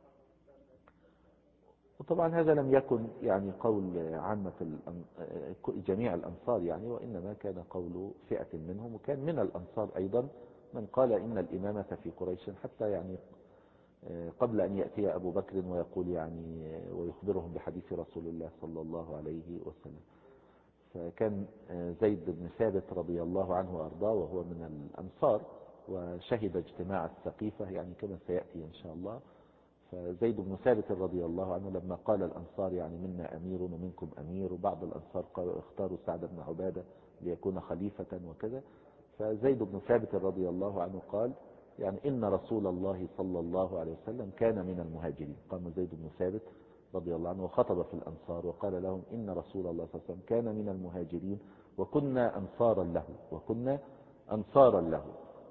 وطبعا هذا لم يكن يعني قول عامة جميع الأنصار يعني، وإنما كان قول فئة منهم، وكان من الأنصار أيضا من قال إن الإمامة في قريش، حتى يعني قبل أن يأتي أبو بكر ويقول يعني ويخبرهم بحديث رسول الله صلى الله عليه وسلم. فكان زيد بن ثابت رضي الله عنه وأرضاه وهو من الأنصار، وشهد اجتماع السقيفة يعني كما سيأتي إن شاء الله. فزيد بن ثابت رضي الله عنه لما قال الأنصار يعني منا أمير ومنكم أمير، وبعض الأنصار اختاروا سعد بن عبادة ليكون خليفة وكذا، فزيد بن ثابت رضي الله عنه قال يعني إن رسول الله صلى الله عليه وسلم كان من المهاجرين. قام زيد بن ثابت رضي الله عنه وخطب في الأنصار وقال لهم إن رسول الله صلى الله عليه وسلم كان من المهاجرين وكنا أنصارا له، وكنا أنصارا له.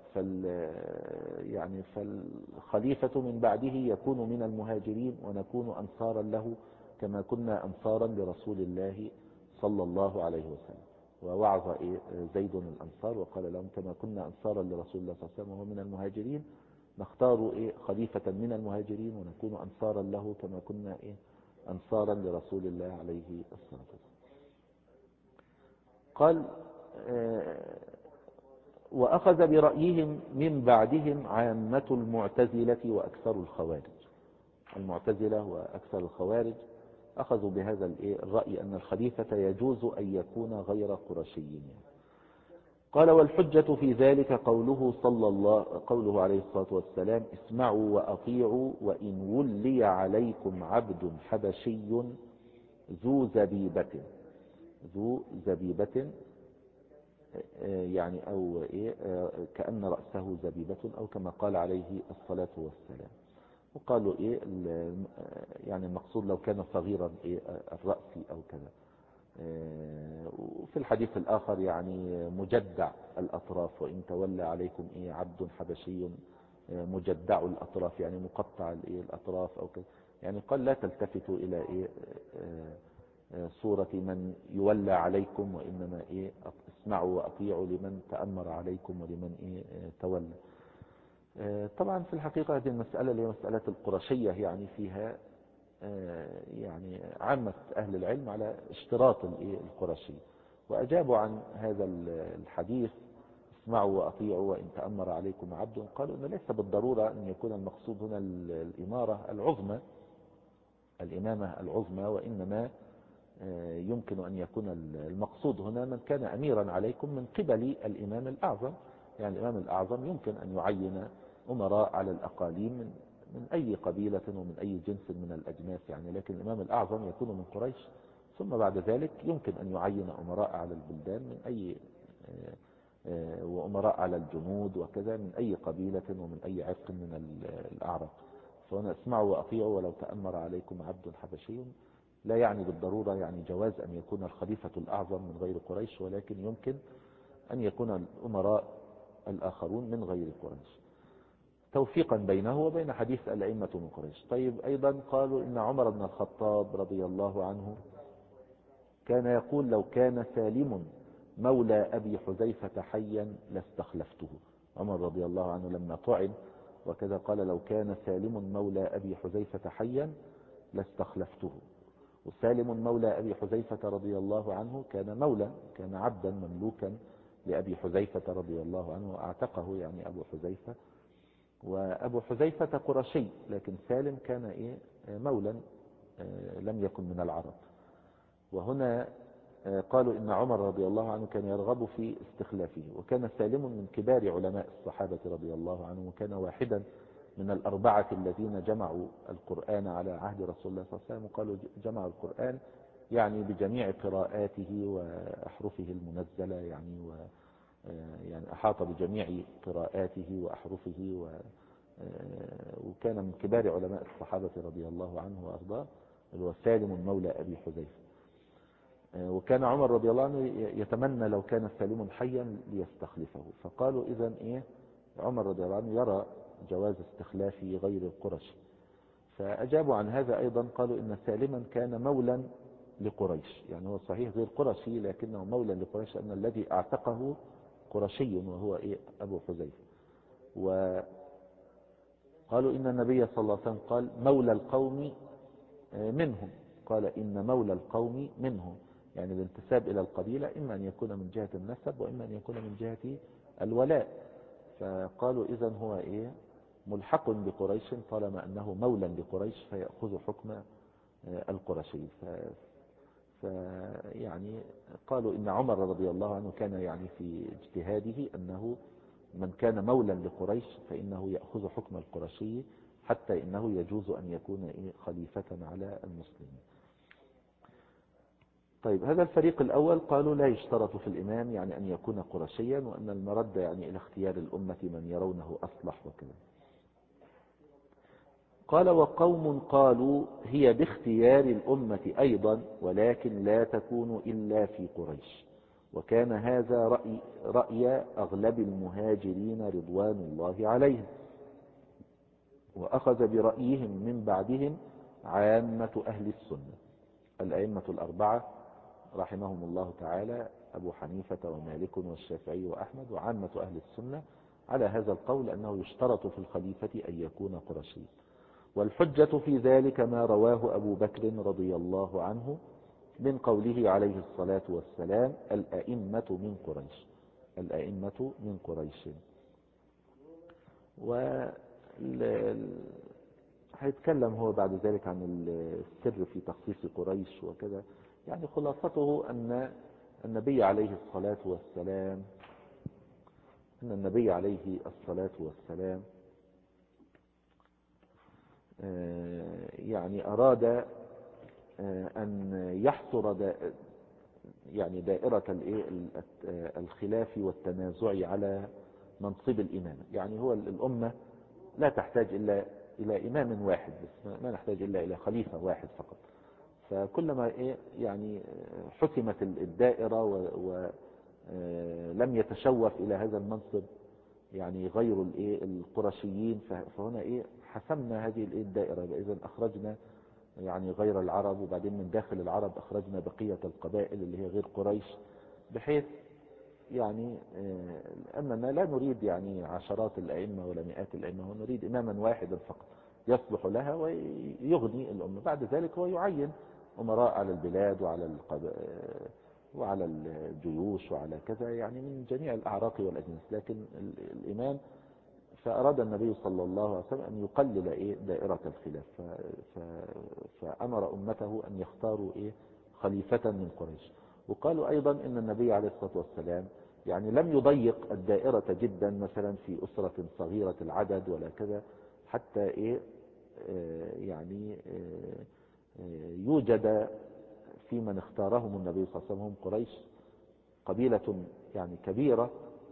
يعني فالخليفة من بعده يكون من المهاجرين ونكون أنصارا له كما كنا أنصارا لرسول الله صلى الله عليه وسلم. ووعظ زيد الأنصار وقال لهم كما كنا أنصارا لرسول الله صلى الله عليه وسلم وهو من المهاجرين نختار خليفة من المهاجرين ونكون أنصارا له كما كنا أنصارا لرسول الله عليه الصلاة والسلام. قال وأخذ برأيهم من بعدهم عامة المعتزلة وأكثر الخوارج. المعتزلة وأكثر الخوارج أخذوا بهذا الرأي أن الخليفة يجوز أن يكون غير قرشي. قال والحجة في ذلك قوله عليه الصلاة والسلام اسمعوا وأطيعوا وإن ولي عليكم عبد حبشي ذو زبيبة يعني أو كأن رأسه زبيبة أو كما قال عليه الصلاة والسلام. وقالوا يعني المقصود لو كان صغيرا الرأس أو كذا. وفي الحديث الآخر يعني مجدع الأطراف وإن تولى عليكم عبد حبشي مجدع الأطراف يعني مقطع الأطراف أو كذا. يعني قال لا تلتفتوا إلى صورة من يولى عليكم وإنما اسمعوا وأطيعوا لمن تأمر عليكم ولمن تولى. طبعا في الحقيقة هذه المسألة اللي هي مسألة القرشية يعني فيها يعني عامة أهل العلم على اشتراط القرشي، وأجابوا عن هذا الحديث اسمعوا وأطيعوا وإن تأمر عليكم عبد. قالوا أنه ليس بالضرورة أن يكون المقصود هنا الإمارة العظمى الإمامة العظمى، وإنما يمكن أن يكون المقصود هنا من كان أميرا عليكم من قبل الإمام الأعظم. يعني الإمام الأعظم يمكن أن يعين أمراء على الأقاليم من أي قبيلة ومن أي جنس من الأجناس يعني، لكن الإمام الأعظم يكون من قريش، ثم بعد ذلك يمكن أن يعين أمراء على البلدان من أي وأمراء على الجنود وكذا من أي قبيلة ومن أي عرق من الأعراق. فهنا اسمعوا وأطيعوا ولو تأمر عليكم عبد حبشي لا يعني بالضرورة يعني جواز أن يكون الخليفة الأعظم من غير قريش، ولكن يمكن أن يكون الأمراء الآخرون من غير قريش توفيقا بينه وبين حديث الأئمة من قريش. طيب أيضا قالوا إن عمر بن الخطاب رضي الله عنه كان يقول لو كان سالم مولى أبي حذيفة حيا لاستخلفته. عمر رضي الله عنه لما طعن وكذا قال لو كان سالم مولى أبي حذيفة حيا لاستخلفته. وسالم مولى أبي حذيفة رضي الله عنه كان مولى، كان عبدا مملوكا لأبي حذيفة رضي الله عنه واعتقه يعني أبو حذيفة، وأبو حذيفة قرشي لكن سالم كان مولا لم يكن من العرب. وهنا قالوا إن عمر رضي الله عنه كان يرغب في استخلافه، وكان سالم من كبار علماء الصحابة رضي الله عنه، وكان واحدا من الأربعة الذين جمعوا القرآن على عهد رسول الله صلى الله عليه وسلم. وقالوا جمع القرآن يعني بجميع قراءاته وأحرفه المنزلة يعني يعني أحاط بجميع قراءاته وأحرفه وكان من كبار علماء الصحابة رضي الله عنه وأرضاه اللي هو سالم مولى أبي حذيفة. وكان عمر رضي الله عنه يتمنى لو كان سالم حيا ليستخلفه. فقالوا إذن عمر رضي الله عنه يرى جواز استخلاف غير القرشي. فأجابوا عن هذا أيضا قالوا إن سالما كان مولا لقريش، يعني هو صحيح غير قرشي لكنه مولا لقريش لأن الذي اعتقه قرشي وهو أبو حذيفة. وقالوا إن النبي صلى الله عليه وسلم قال مولى القوم منهم، قال إن مولى القوم منهم، يعني الانتساب إلى القبيلة إما أن يكون من جهة النسب وإما أن يكون من جهة الولاء. فقالوا إذن هو ملحق بقريش طالما أنه مولى لقريش فيأخذ حكم القرشي. يعني قالوا إن عمر رضي الله عنه كان يعني في اجتهاده أنه من كان مولا لقريش فإنه يأخذ حكم القرشي، حتى إنه يجوز أن يكون خليفة على المسلمين. طيب، هذا الفريق الأول قالوا لا يشترط في الإمام يعني أن يكون قرشيا، وأن المرد يعني إلى اختيار الأمة من يرونه أصلح وكذا. قال وقوم قالوا هي باختيار الأمة أيضا، ولكن لا تكون إلا في قريش، وكان هذا رأي أغلب المهاجرين رضوان الله عليهم، وأخذ برأيهم من بعدهم عامة أهل السنة الأئمة الأربعة رحمهم الله تعالى، أبو حنيفة ومالك والشافعي وأحمد، وعامة أهل السنة على هذا القول أنه يشترط في الخليفة أن يكون قرشيا. والحجة في ذلك ما رواه أبو بكر رضي الله عنه من قوله عليه الصلاة والسلام الأئمة من قريش، الأئمة من قريش. هيتكلم هو بعد ذلك عن السر في تخصيص قريش وكذا. يعني خلاصته أن النبي عليه الصلاة والسلام يعني أراد أن يحصر يعني دائرة الخلاف والتنازع على منصب الإمامة. يعني هو الأمة لا تحتاج إلا إلى إمام واحد بس، ما نحتاج إلا إلى خليفة واحد فقط. فكلما يعني حسمت الدائرة ولم يتشوف إلى هذا المنصب يعني غير القرشيين، فهنا حسمنا هذه الدائرة. إذا أخرجنا يعني غير العرب، وبعدين من داخل العرب أخرجنا بقية القبائل اللي هي غير قريش، بحيث يعني أننا لا نريد يعني عشرات الأئمة ولا مئات الأئمة، ونريد إماما واحدا فقط يصلح لها ويغني الأمة. بعد ذلك هو يعين أمراء على البلاد وعلى الجيوش وعلى كذا، يعني من جميع الأعراق والأجناس، لكن الإمام. فأراد النبي صلى الله عليه وسلم أن يقلل دائرة الخلاف، فأمر أمته أن يختاروا خليفة من قريش. وقالوا أيضا إن النبي عليه الصلاة والسلام يعني لم يضيق الدائرة جدا، مثلا في أسرة صغيرة العدد ولا كذا، حتى يعني يوجد في من اختارهم النبي صلى الله عليه وسلم هم قريش قبيلة يعني كبيرة،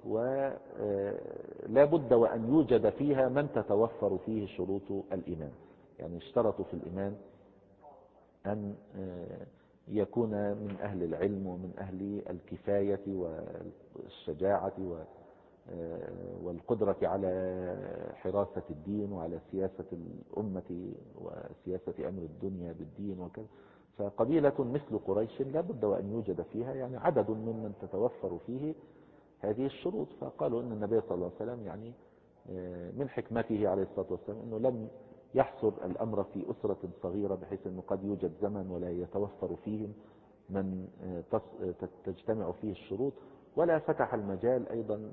ولا بد وأن يوجد فيها من تتوفر فيه شروط الإمام. يعني اشترطوا في الإمام أن يكون من أهل العلم ومن أهل الكفاية والشجاعة والقدرة على حراسة الدين وعلى سياسة الأمة وسياسة أمر الدنيا بالدين وكذا. فقبيلة مثل قريش لا بد وأن يوجد فيها يعني عدد ممن تتوفر فيه هذه الشروط. فقالوا أن النبي صلى الله عليه وسلم يعني من حكمته عليه الصلاة والسلام أنه لم يحصر الأمر في أسرة صغيرة، بحيث أنه قد يوجد زمن ولا يتوفر فيهم من تجتمع فيه الشروط، ولا فتح المجال أيضا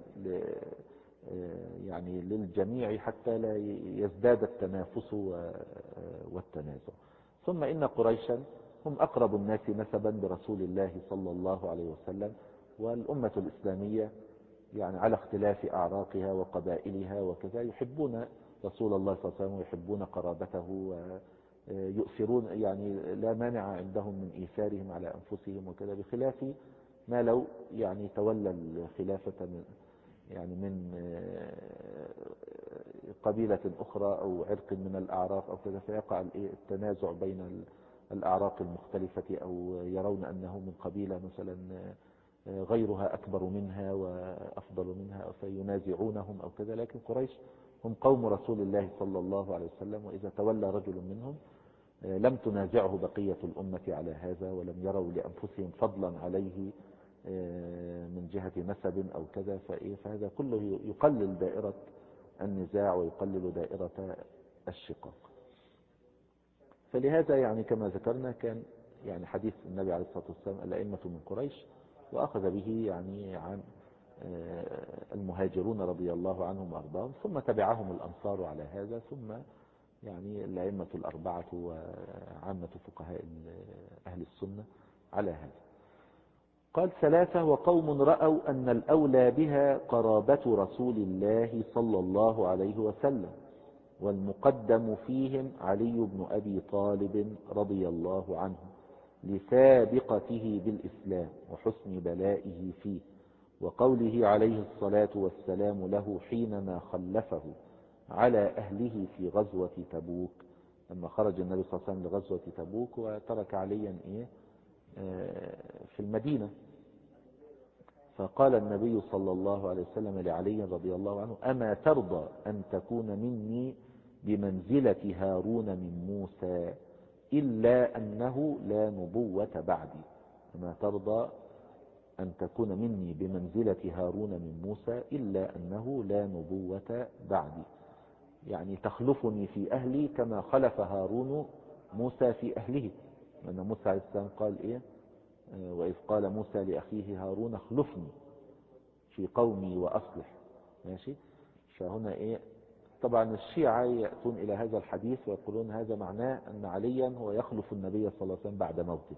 يعني للجميع حتى لا يزداد التنافس والتنازع. ثم إن قريشا هم أقرب الناس نسبا برسول الله صلى الله عليه وسلم، والأمة الإسلامية يعني على اختلاف أعراقها وقبائلها وكذا يحبون رسول الله صلى الله عليه وسلم ويحبون قرابته ويؤثرون، يعني لا مانع عندهم من إيثارهم على أنفسهم وكذا، بخلاف ما لو يعني تولى الخلافة من قبيلة أخرى أو عرق من الأعراق أو كذا، فيقع التنازع بين الأعراق المختلفة، أو يرون أنه من قبيلة مثلا غيرها أكبر منها وأفضل منها فينازعونهم أو كذا. لكن قريش هم قوم رسول الله صلى الله عليه وسلم، وإذا تولى رجل منهم لم تنازعه بقية الأمة على هذا، ولم يروا لأنفسهم فضلا عليه من جهة نسب أو كذا. فهذا كله يقلل دائرة النزاع ويقلل دائرة الشقاق. فلهذا يعني كما ذكرنا كان يعني حديث النبي عليه الصلاة والسلام الأئمة من قريش، وأخذ به يعني عن المهاجرون رضي الله عنهم وأرضاهم، ثم تبعهم الأنصار على هذا، ثم يعني الأئمة الأربعة وعامة فقهاء أهل السنة على هذا. قال 3: وقوم رأوا أن الأولى بها قرابة رسول الله صلى الله عليه وسلم، والمقدم فيهم علي بن أبي طالب رضي الله عنه لسابقته بالإسلام وحسن بلائه فيه، وقوله عليه الصلاة والسلام له حينما خلفه على أهله في غزوة تبوك، لما خرج النبي صلى الله عليه وسلم لغزوة تبوك وترك عليا في المدينة، فقال النبي صلى الله عليه وسلم لعلي رضي الله عنه: أما ترضى أن تكون مني بمنزلة هارون من موسى إلا أنه لا نبوة بعدي؟ أما ترضى أن تكون مني بمنزلة هارون من موسى إلا أنه لا نبوة بعدي، يعني تخلفني في أهلي كما خلف هارون موسى في أهله، لأن موسى عليه السلام قال وإذ قال موسى لأخيه هارون اخلفني في قومي وأصلح. ماشي. فهنا طبعا الشيعة يأتون إلى هذا الحديث ويقولون هذا معناه أن عليا هو يخلف النبي صلى الله عليه وسلم بعد موته،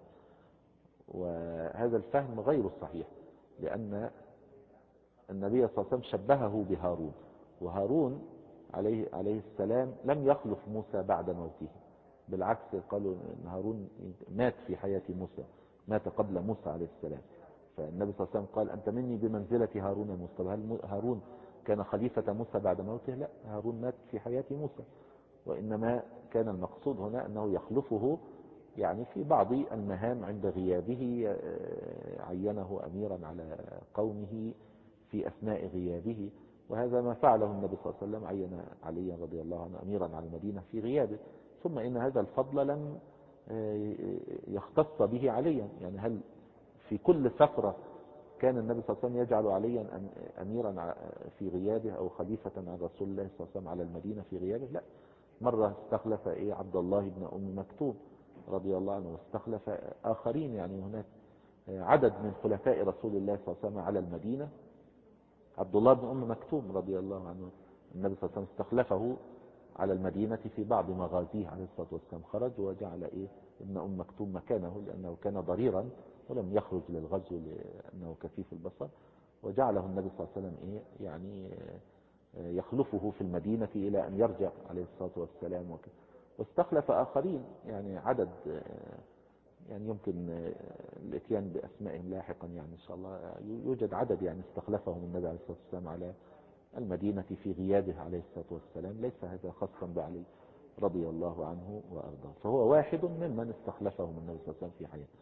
وهذا الفهم غير صحيح، لأن النبي صلى الله عليه وسلم شبهه بهارون، وهارون عليه السلام لم يخلف موسى بعد موته، بالعكس قالوا أن هارون مات في حياة موسى، مات قبل موسى عليه السلام، فالنبي صلى الله عليه وسلم قال أنت مني بمنزلة هارون موسى. هل هارون كان خليفة موسى بعد موته؟ لا، هارون مات في حياة موسى، وإنما كان المقصود هنا أنه يخلفه يعني في بعض المهام عند غيابه، عينه أميرا على قومه في أثناء غيابه، وهذا ما فعله النبي صلى الله عليه وسلم، عين علي رضي الله عنه أميرا على المدينة في غيابه. ثم إن هذا الفضل لم يختص به عليا، يعني هل في كل سفرة كان النبي صلى الله عليه وسلم يجعل عليا أميرا في غيابه أو خليفة عن رسول الله صلى الله عليه وسلم على المدينة في غيابه؟ لا، مرة استخلف عبد الله بن أم مكتوم رضي الله عنه، واستخلف آخرين، يعني هناك عدد من خلفاء رسول الله صلى الله عليه وسلم على المدينة. عبد الله بن أم مكتوم رضي الله عنه النبي صلى الله عليه وسلم استخلفه على المدينة في بعض مغازيه عليه الصلاة والسلام، خرج وجعل ابن أم مكتوم مكانه، لأنه كان ضريرا ولم يخرج للغزو لأنه كفيف البصر، وجعله النبي صلى الله عليه وسلم يعني يخلفه في المدينة إلى أن يرجع عليه الصلاة والسلام وكذا. واستخلف آخرين، يعني عدد، يعني يمكن الاتيان بأسمائهم لاحقا، يعني إن شاء الله يوجد عدد يعني استخلفهم النبي عليه الصلاة والسلام على المدينة في غيابه عليه الصلاة والسلام، ليس هذا خاصا بعلي رضي الله عنه وأرضاه، فهو واحد ممن استخلفهم النبي صلى الله عليه وسلم في حياته.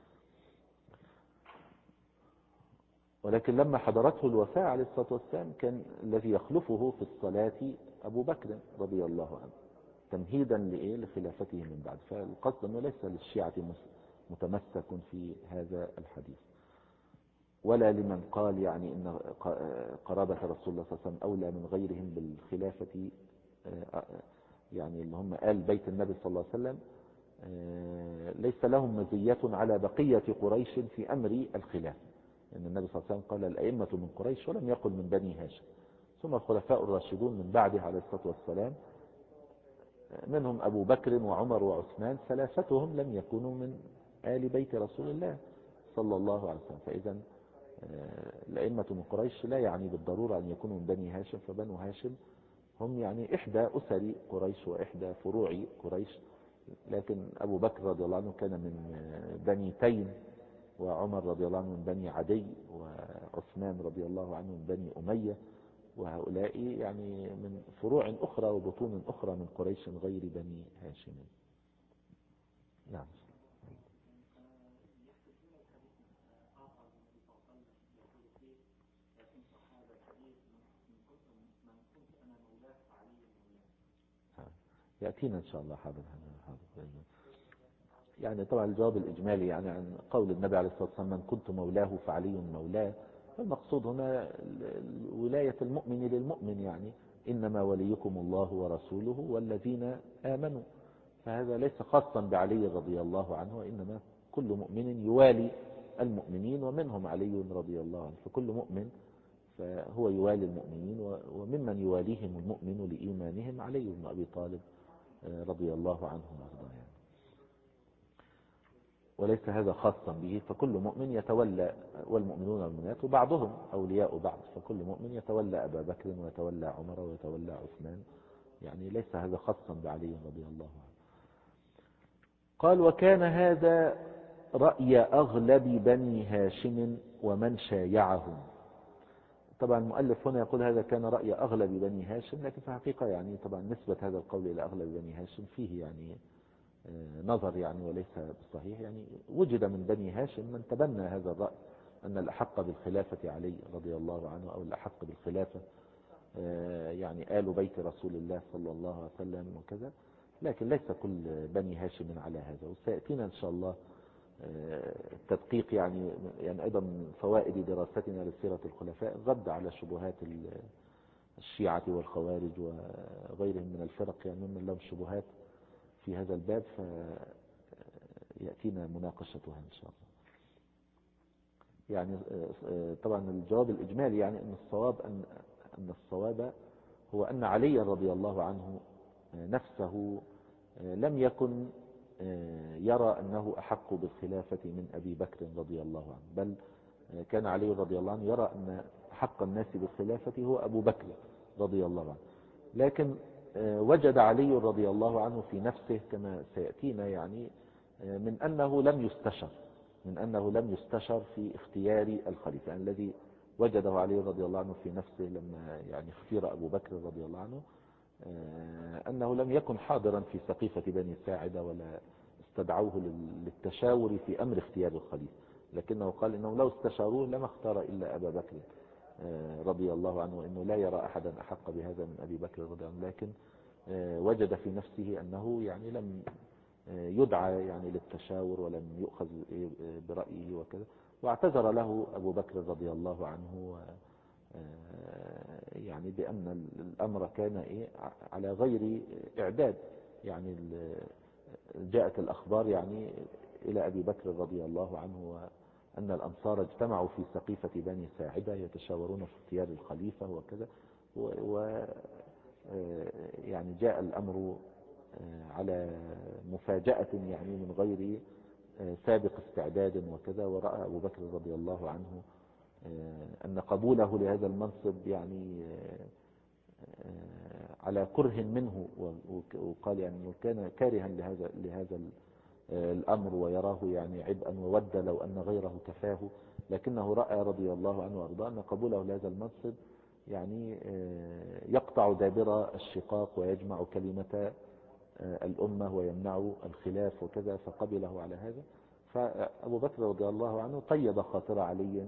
ولكن لما حضرته الوفاة عليه الصلاة والسلام كان الذي يخلفه في الصلاة أبو بكر رضي الله عنه، تمهيدا لخلافته من بعد. فالقصد أنه ليس للشيعة متمسك في هذا الحديث، ولا لمن قال يعني إن قرابة رسول الله صلى الله عليه وسلم أولى من غيرهم بالخلافة، يعني اللي هم آل بيت النبي صلى الله عليه وسلم ليس لهم مزية على بقية قريش في أمر الخلافة، لأن النبي صلى الله عليه وسلم قال الأئمة من قريش ولم يقل من بني هاشم، ثم الخلفاء الراشدون من بعده عليه الصلاة والسلام منهم أبو بكر وعمر وعثمان، ثلاثتهم لم يكونوا من آل بيت رسول الله صلى الله عليه وسلم. فإذا الأئمة من قريش لا يعني بالضرورة أن يكونوا من بني هاشم، فبنو هاشم هم يعني إحدى أسر قريش وإحدى فروع قريش، لكن أبو بكر رضي الله عنه كان من بني تيم، وعمر رضي الله عنه من بني عدي، وعثمان رضي الله عنه من بني أمية، وهؤلاء يعني من فروع أخرى وبطون أخرى من قريش غير بني هاشم. نعم. يأتينا إن شاء الله حاضر. يعني طبعا الجواب الإجمالي يعني عن قول النبي عليه الصلاة والسلام من كنت مولاه فعلي مولاه، المقصود هنا ولاية المؤمن للمؤمن، يعني إنما وليكم الله ورسوله والذين آمنوا، فهذا ليس خاصا بعلي رضي الله عنه، وإنما كل مؤمن يوالي المؤمنين، ومنهم علي رضي الله عنه، فكل مؤمن فهو يوالي المؤمنين، وممن يواليهم المؤمن لإيمانهم علي بن أبي طالب رضي الله عنه وارضاه يعني. وليس هذا خاصا به، فكل مؤمن يتولى، والمؤمنون والمؤمنات وبعضهم أولياء بعض، فكل مؤمن يتولى أبا بكر ويتولى عمر ويتولى عثمان، يعني ليس هذا خاصا بعلي رضي الله عنه. قال: وكان هذا رأي أغلب بني هاشم ومن شايعهم. طبعا المؤلف هنا يقول هذا كان رأي أغلب بني هاشم، لكن في الحقيقة يعني طبعا نسبة هذا القول إلى أغلب بني هاشم فيه يعني نظر يعني، وليس بالصحيح. يعني وجد من بني هاشم من تبنى هذا الرأي أن الأحق بالخلافة علي رضي الله عنه، أو الأحق بالخلافة يعني آل بيت رسول الله صلى الله عليه وسلم وكذا، لكن ليس كل بني هاشم على هذا. وسيأتينا إن شاء الله التدقيق يعني أيضا من فوائد دراستنا لسيرة الخلفاء الرد على شبهات الشيعة والخوارج وغيرهم من الفرق، يعني ممن لهم شبهات في هذا الباب، فيأتينا مناقشتها إن شاء الله. يعني طبعا الجواب الإجمالي يعني أن الصواب هو أن علي رضي الله عنه نفسه لم يكن يرى أنه أحق بالخلافة من أبي بكر رضي الله عنه، بل كان علي رضي الله عنه يرى أن أحق الناس بالخلافة هو أبو بكر رضي الله عنه. لكن وجد علي رضي الله عنه في نفسه كما سيأتينا يعني من أنه لم يستشر في اختيار الخليفة، يعني الذي وجده علي رضي الله عنه في نفسه لما يعني اختير أبو بكر رضي الله عنه، أنه لم يكن حاضرا في سقيفة بني ساعدة ولا استدعوه للتشاور في أمر اختيار الخليفة، لكنه قال إنه لو استشاروه لما اختار إلا أبا بكر رضي الله عنه، وإنه لا يرى أحدا أحق بهذا من أبي بكر رضي الله عنه. لكن وجد في نفسه أنه يعني لم يدعى يعني للتشاور ولم يؤخذ برأيه وكذا، واعتذر له أبو بكر رضي الله عنه يعني بأن الأمر كان على غير إعداد. يعني جاءت الأخبار يعني إلى أبي بكر رضي الله عنه أن الأنصار اجتمعوا في سقيفة بني ساعدة يتشاورون في اختيار الخليفة وكذا، يعني جاء الأمر على مفاجأة يعني من غير سابق استعداد وكذا، ورأى أبو بكر رضي الله عنه أن قبوله لهذا المنصب يعني على كره منه، وقال يعني كان كارها لهذا الأمر ويراه يعني عبئا، وود لو أن غيره كفاه، لكنه رأى رضي الله عنه وأرضاه أن قبوله لهذا المنصب يعني يقطع دابر الشقاق ويجمع كلمة الأمة ويمنع الخلاف وكذا، فقبله على هذا. فأبو بكر رضي الله عنه طيب خاطر علي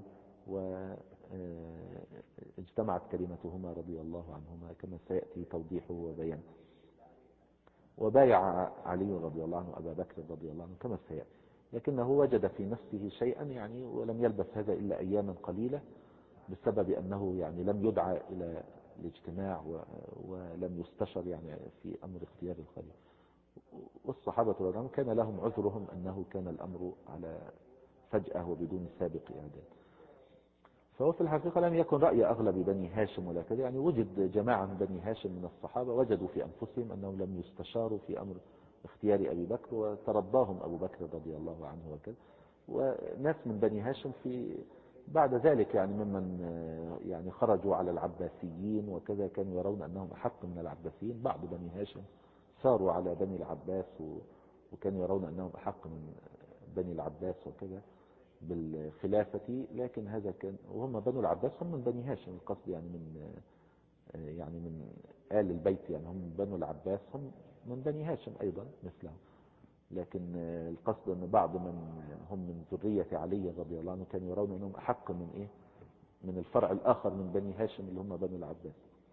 واجتمعت كلمتهما رضي الله عنهما كما سيأتي توضيحه وبيانه. وبايع علي رضي الله عنه أبا بكر رضي الله عنه كما سيأتي، لكنه وجد في نفسه شيئا يعني، ولم يلبث هذا إلا أياما قليلة، بسبب أنه يعني لم يدعى إلى الاجتماع ولم يستشر يعني في أمر اختيار الخليفة. والصحابة رضي الله عنهم كان لهم عذرهم أنه كان الأمر على فجأة وبدون سابق إعداد. فهو في الحقيقة لم يكن رأي أغلب بني هاشم ولا كذا، يعني وجد جماعة من بني هاشم من الصحابة وجدوا في أنفسهم أنهم لم يستشاروا في أمر اختيار أبي بكر، وترضاهم أبو بكر رضي الله عنه وكذا. وناس من بني هاشم في بعد ذلك يعني ممن يعني خرجوا على العباسيين وكذا، كانوا يرون أنهم أحق من العباسيين. بعض بني هاشم ساروا على بني العباس وكانوا يرون أنهم أحق من بني العباس وكذا بالخلافة، لكن هذا كان، وهم بنو العباس هم من بني هاشم، القصد يعني من آل البيت، يعني هم بنو العباس هم من بني هاشم أيضا مثلهم، لكن القصد أن بعض من هم من ذرية علي رضي الله عنه كانوا يرون أنهم أحق من الفرع الآخر من بني هاشم اللي هم بنو العباس.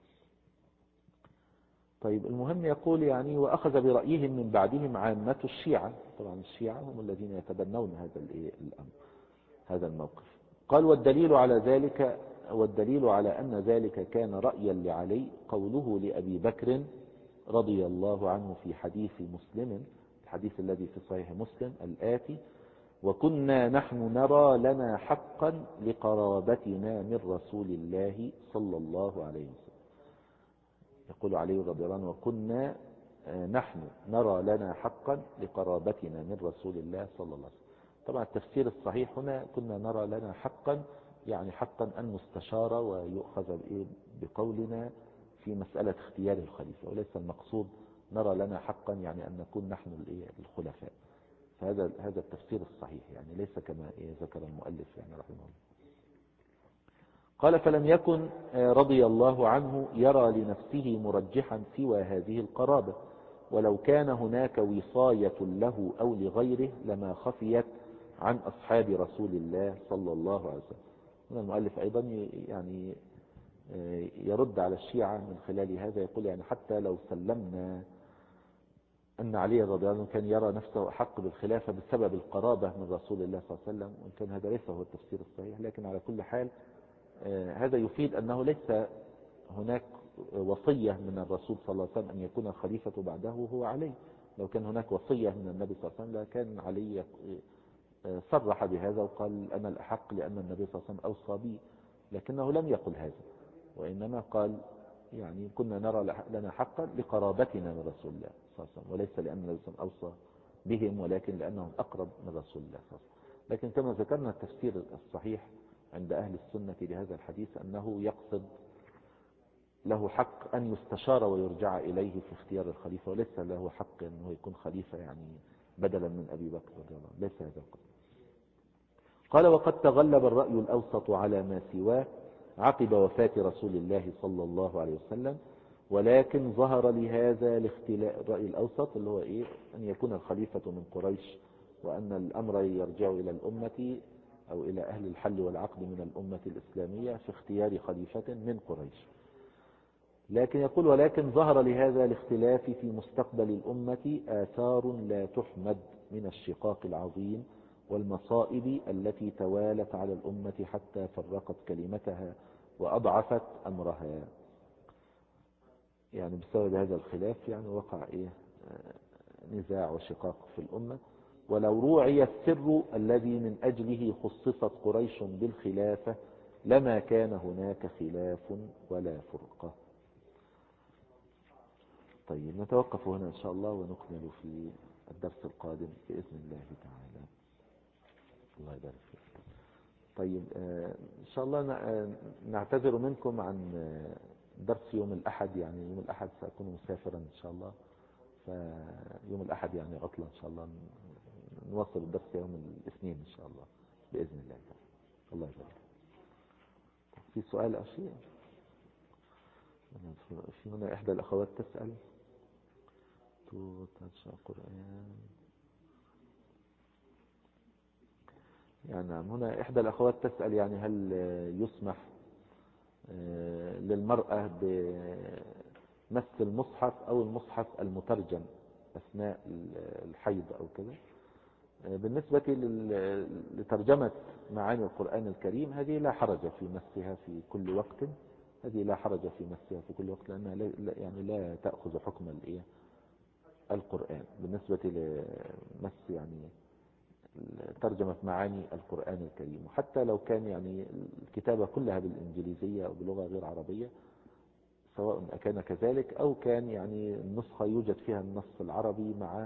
طيب المهم يقول يعني وأخذ برأيهم من بعدهم عامة الشيعة، طبعا الشيعة هم الذين يتبنون هذا الموقف. قال والدليل على أن ذلك كان رأيا لعلي قوله لأبي بكر رضي الله عنه في حديث مسلم، الحديث الذي في صحيح مسلم الآتي: وكنا نحن نرى لنا حقا لقرابتنا من رسول الله صلى الله عليه وسلم. يقول علي رضي الله عنه: وكنا نحن نرى لنا حقا لقرابتنا من رسول الله صلى الله عليه وسلم. طبعا التفسير الصحيح هنا كنا نرى لنا حقا، يعني حقا أن نستشار ويؤخذ بقولنا في مسألة اختيار الخليفة، وليس المقصود نرى لنا حقا يعني أن نكون نحن الخلفاء. فهذا التفسير الصحيح، يعني ليس كما ذكر المؤلف يعني رحمه الله. قال: فلم يكن رضي الله عنه يرى لنفسه مرجحا سوى هذه القرابة، ولو كان هناك وصاية له أو لغيره لما خفيت عن أصحاب رسول الله صلى الله عليه وسلم. هنا المؤلف أيضا يعني يرد على الشيعة من خلال هذا، يقول يعني حتى لو سلمنا أن علي رضي الله عنه كان يرى نفسه أحق بالخلافة بسبب القرابة من رسول الله صلى الله عليه وسلم، وإن كان هذا ليس هو التفسير الصحيح، لكن على كل حال هذا يفيد أنه ليس هناك وصية من الرسول صلى الله عليه وسلم أن يكون الخليفة بعده هو علي. لو كان هناك وصية من النبي صلى الله عليه وسلم لكان علي صرح بهذا وقال: أنا الأحق، لأن النبي صلى الله عليه وسلم أوصى بي. لكنه لم يقل هذا، وإنما قال يعني كنا نرى لنا حقا لقرابتنا من رسول الله صلى الله عليه وسلم، وليس لأن النبي صلى الله عليه وسلم أوصى بهم، ولكن لأنهم أقرب من رسول الله صلى الله عليه وسلم. لكن كما ذكرنا التفسير الصحيح عند أهل السنة لهذا الحديث أنه يقصد له حق أن يستشار ويرجع إليه في اختيار الخليفة، وليس له حق أنه يكون خليفة يعني بدلا من أبي بكر رضي الله عنه، ليس هذا القصد. قال: وقد تغلب الرأي الأوسط على ما سواه عقب وفاة رسول الله صلى الله عليه وسلم، ولكن ظهر لهذا الاختلاف. الرأي الأوسط اللي هو أن يكون الخليفة من قريش، وأن الأمر يرجع إلى الأمة أو إلى أهل الحل والعقد من الأمة الإسلامية في اختيار خليفة من قريش. لكن يقول: ولكن ظهر لهذا الاختلاف في مستقبل الأمة آثار لا تحمد من الشقاق العظيم والمصائب التي توالت على الأمة حتى فرقت كلمتها وأضعفت أمرها. يعني بسبب هذا الخلاف يعني وقع نزاع وشقاق في الأمة. ولو روعي السر الذي من أجله خصصت قريش بالخلافة لما كان هناك خلاف ولا فرقة. طيب نتوقف هنا إن شاء الله ونكمل في الدرس القادم بإذن الله تعالى. الله يبارك فيك. طيب إن شاء الله نعتذر منكم عن درس يوم الأحد، يعني يوم الأحد سأكون مسافرا إن شاء الله، فيوم الأحد يعني عطلة إن شاء الله، نواصل الدرس يوم الاثنين إن شاء الله بإذن الله تعالى. الله يبارك. في سؤال أو شيء؟ في هنا إحدى الأخوات تسأل تنشأ قرآن، يعني هنا إحدى الأخوات تسأل يعني هل يسمح للمرأة بمس المصحف أو المصحف المترجم أثناء الحيض أو كذا؟ بالنسبة لترجمة معاني القرآن الكريم هذه لا حرج في مسها في كل وقت، هذه لا حرج في مسها في كل وقت، لأنها يعني لا تأخذ حكم القرآن. بالنسبة لمس يعني ترجمة معاني القرآن الكريم، وحتى لو كان يعني الكتابة كلها بالإنجليزية أو بلغة غير عربية، سواء أكان كذلك أو كان يعني النسخة يوجد فيها النص العربي مع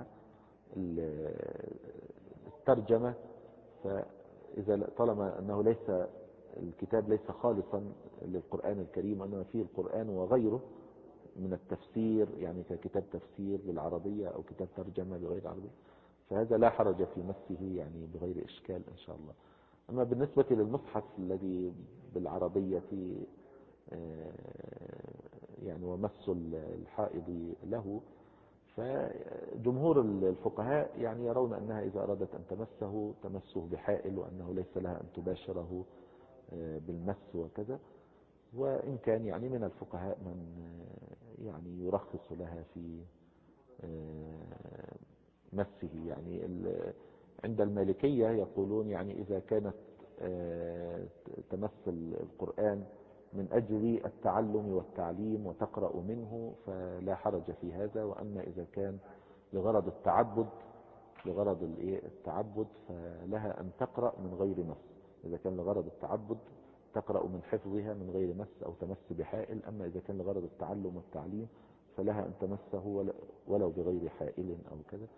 الترجمة، فإذا طالما أنه ليس الكتاب ليس خالصا للقرآن الكريم، وأنما فيه القرآن وغيره من التفسير، يعني ككتاب تفسير بالعربية أو كتاب ترجمة بغير عربية، فهذا لا حرج في مسه يعني بغير إشكال إن شاء الله. أما بالنسبة للمصحف الذي بالعربية يعني ومس الحائض له، فجمهور الفقهاء يعني يرون أنها إذا أرادت أن تمسه بحائل، وأنه ليس لها أن تباشره بالمس وكذا. وإن كان يعني من الفقهاء من يعني يرخص لها في مسه، يعني عند المالكية يقولون يعني إذا كانت تمس القرآن من أجل التعلم والتعليم وتقرأ منه فلا حرج في هذا، وأما إذا كان لغرض التعبد لغرض التعبد فلها أن تقرأ من غير مس. إذا كان لغرض التعبد تقرأ من حفظها من غير مس أو تمس بحائل. أما إذا كان لغرض التعلم والتعليم فلها أن تمسه ولو بغير حائل أو كذا.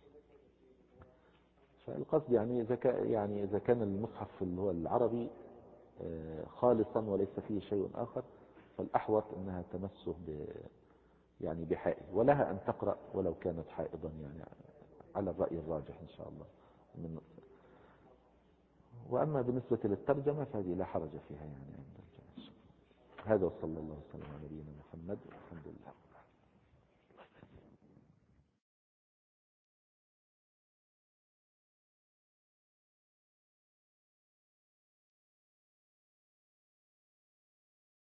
فالقصد يعني إذا كان المصحف اللي هو العربي خالصا وليس فيه شيء آخر فالأحوط أنها تمسه يعني بحائل، ولها أن تقرأ ولو كانت حائضا يعني على الرأي الراجح إن شاء الله. وأما بالنسبة للترجمة فهذه لا حرج فيها يعني. هذا وصلى الله وسلم على نبينا محمد.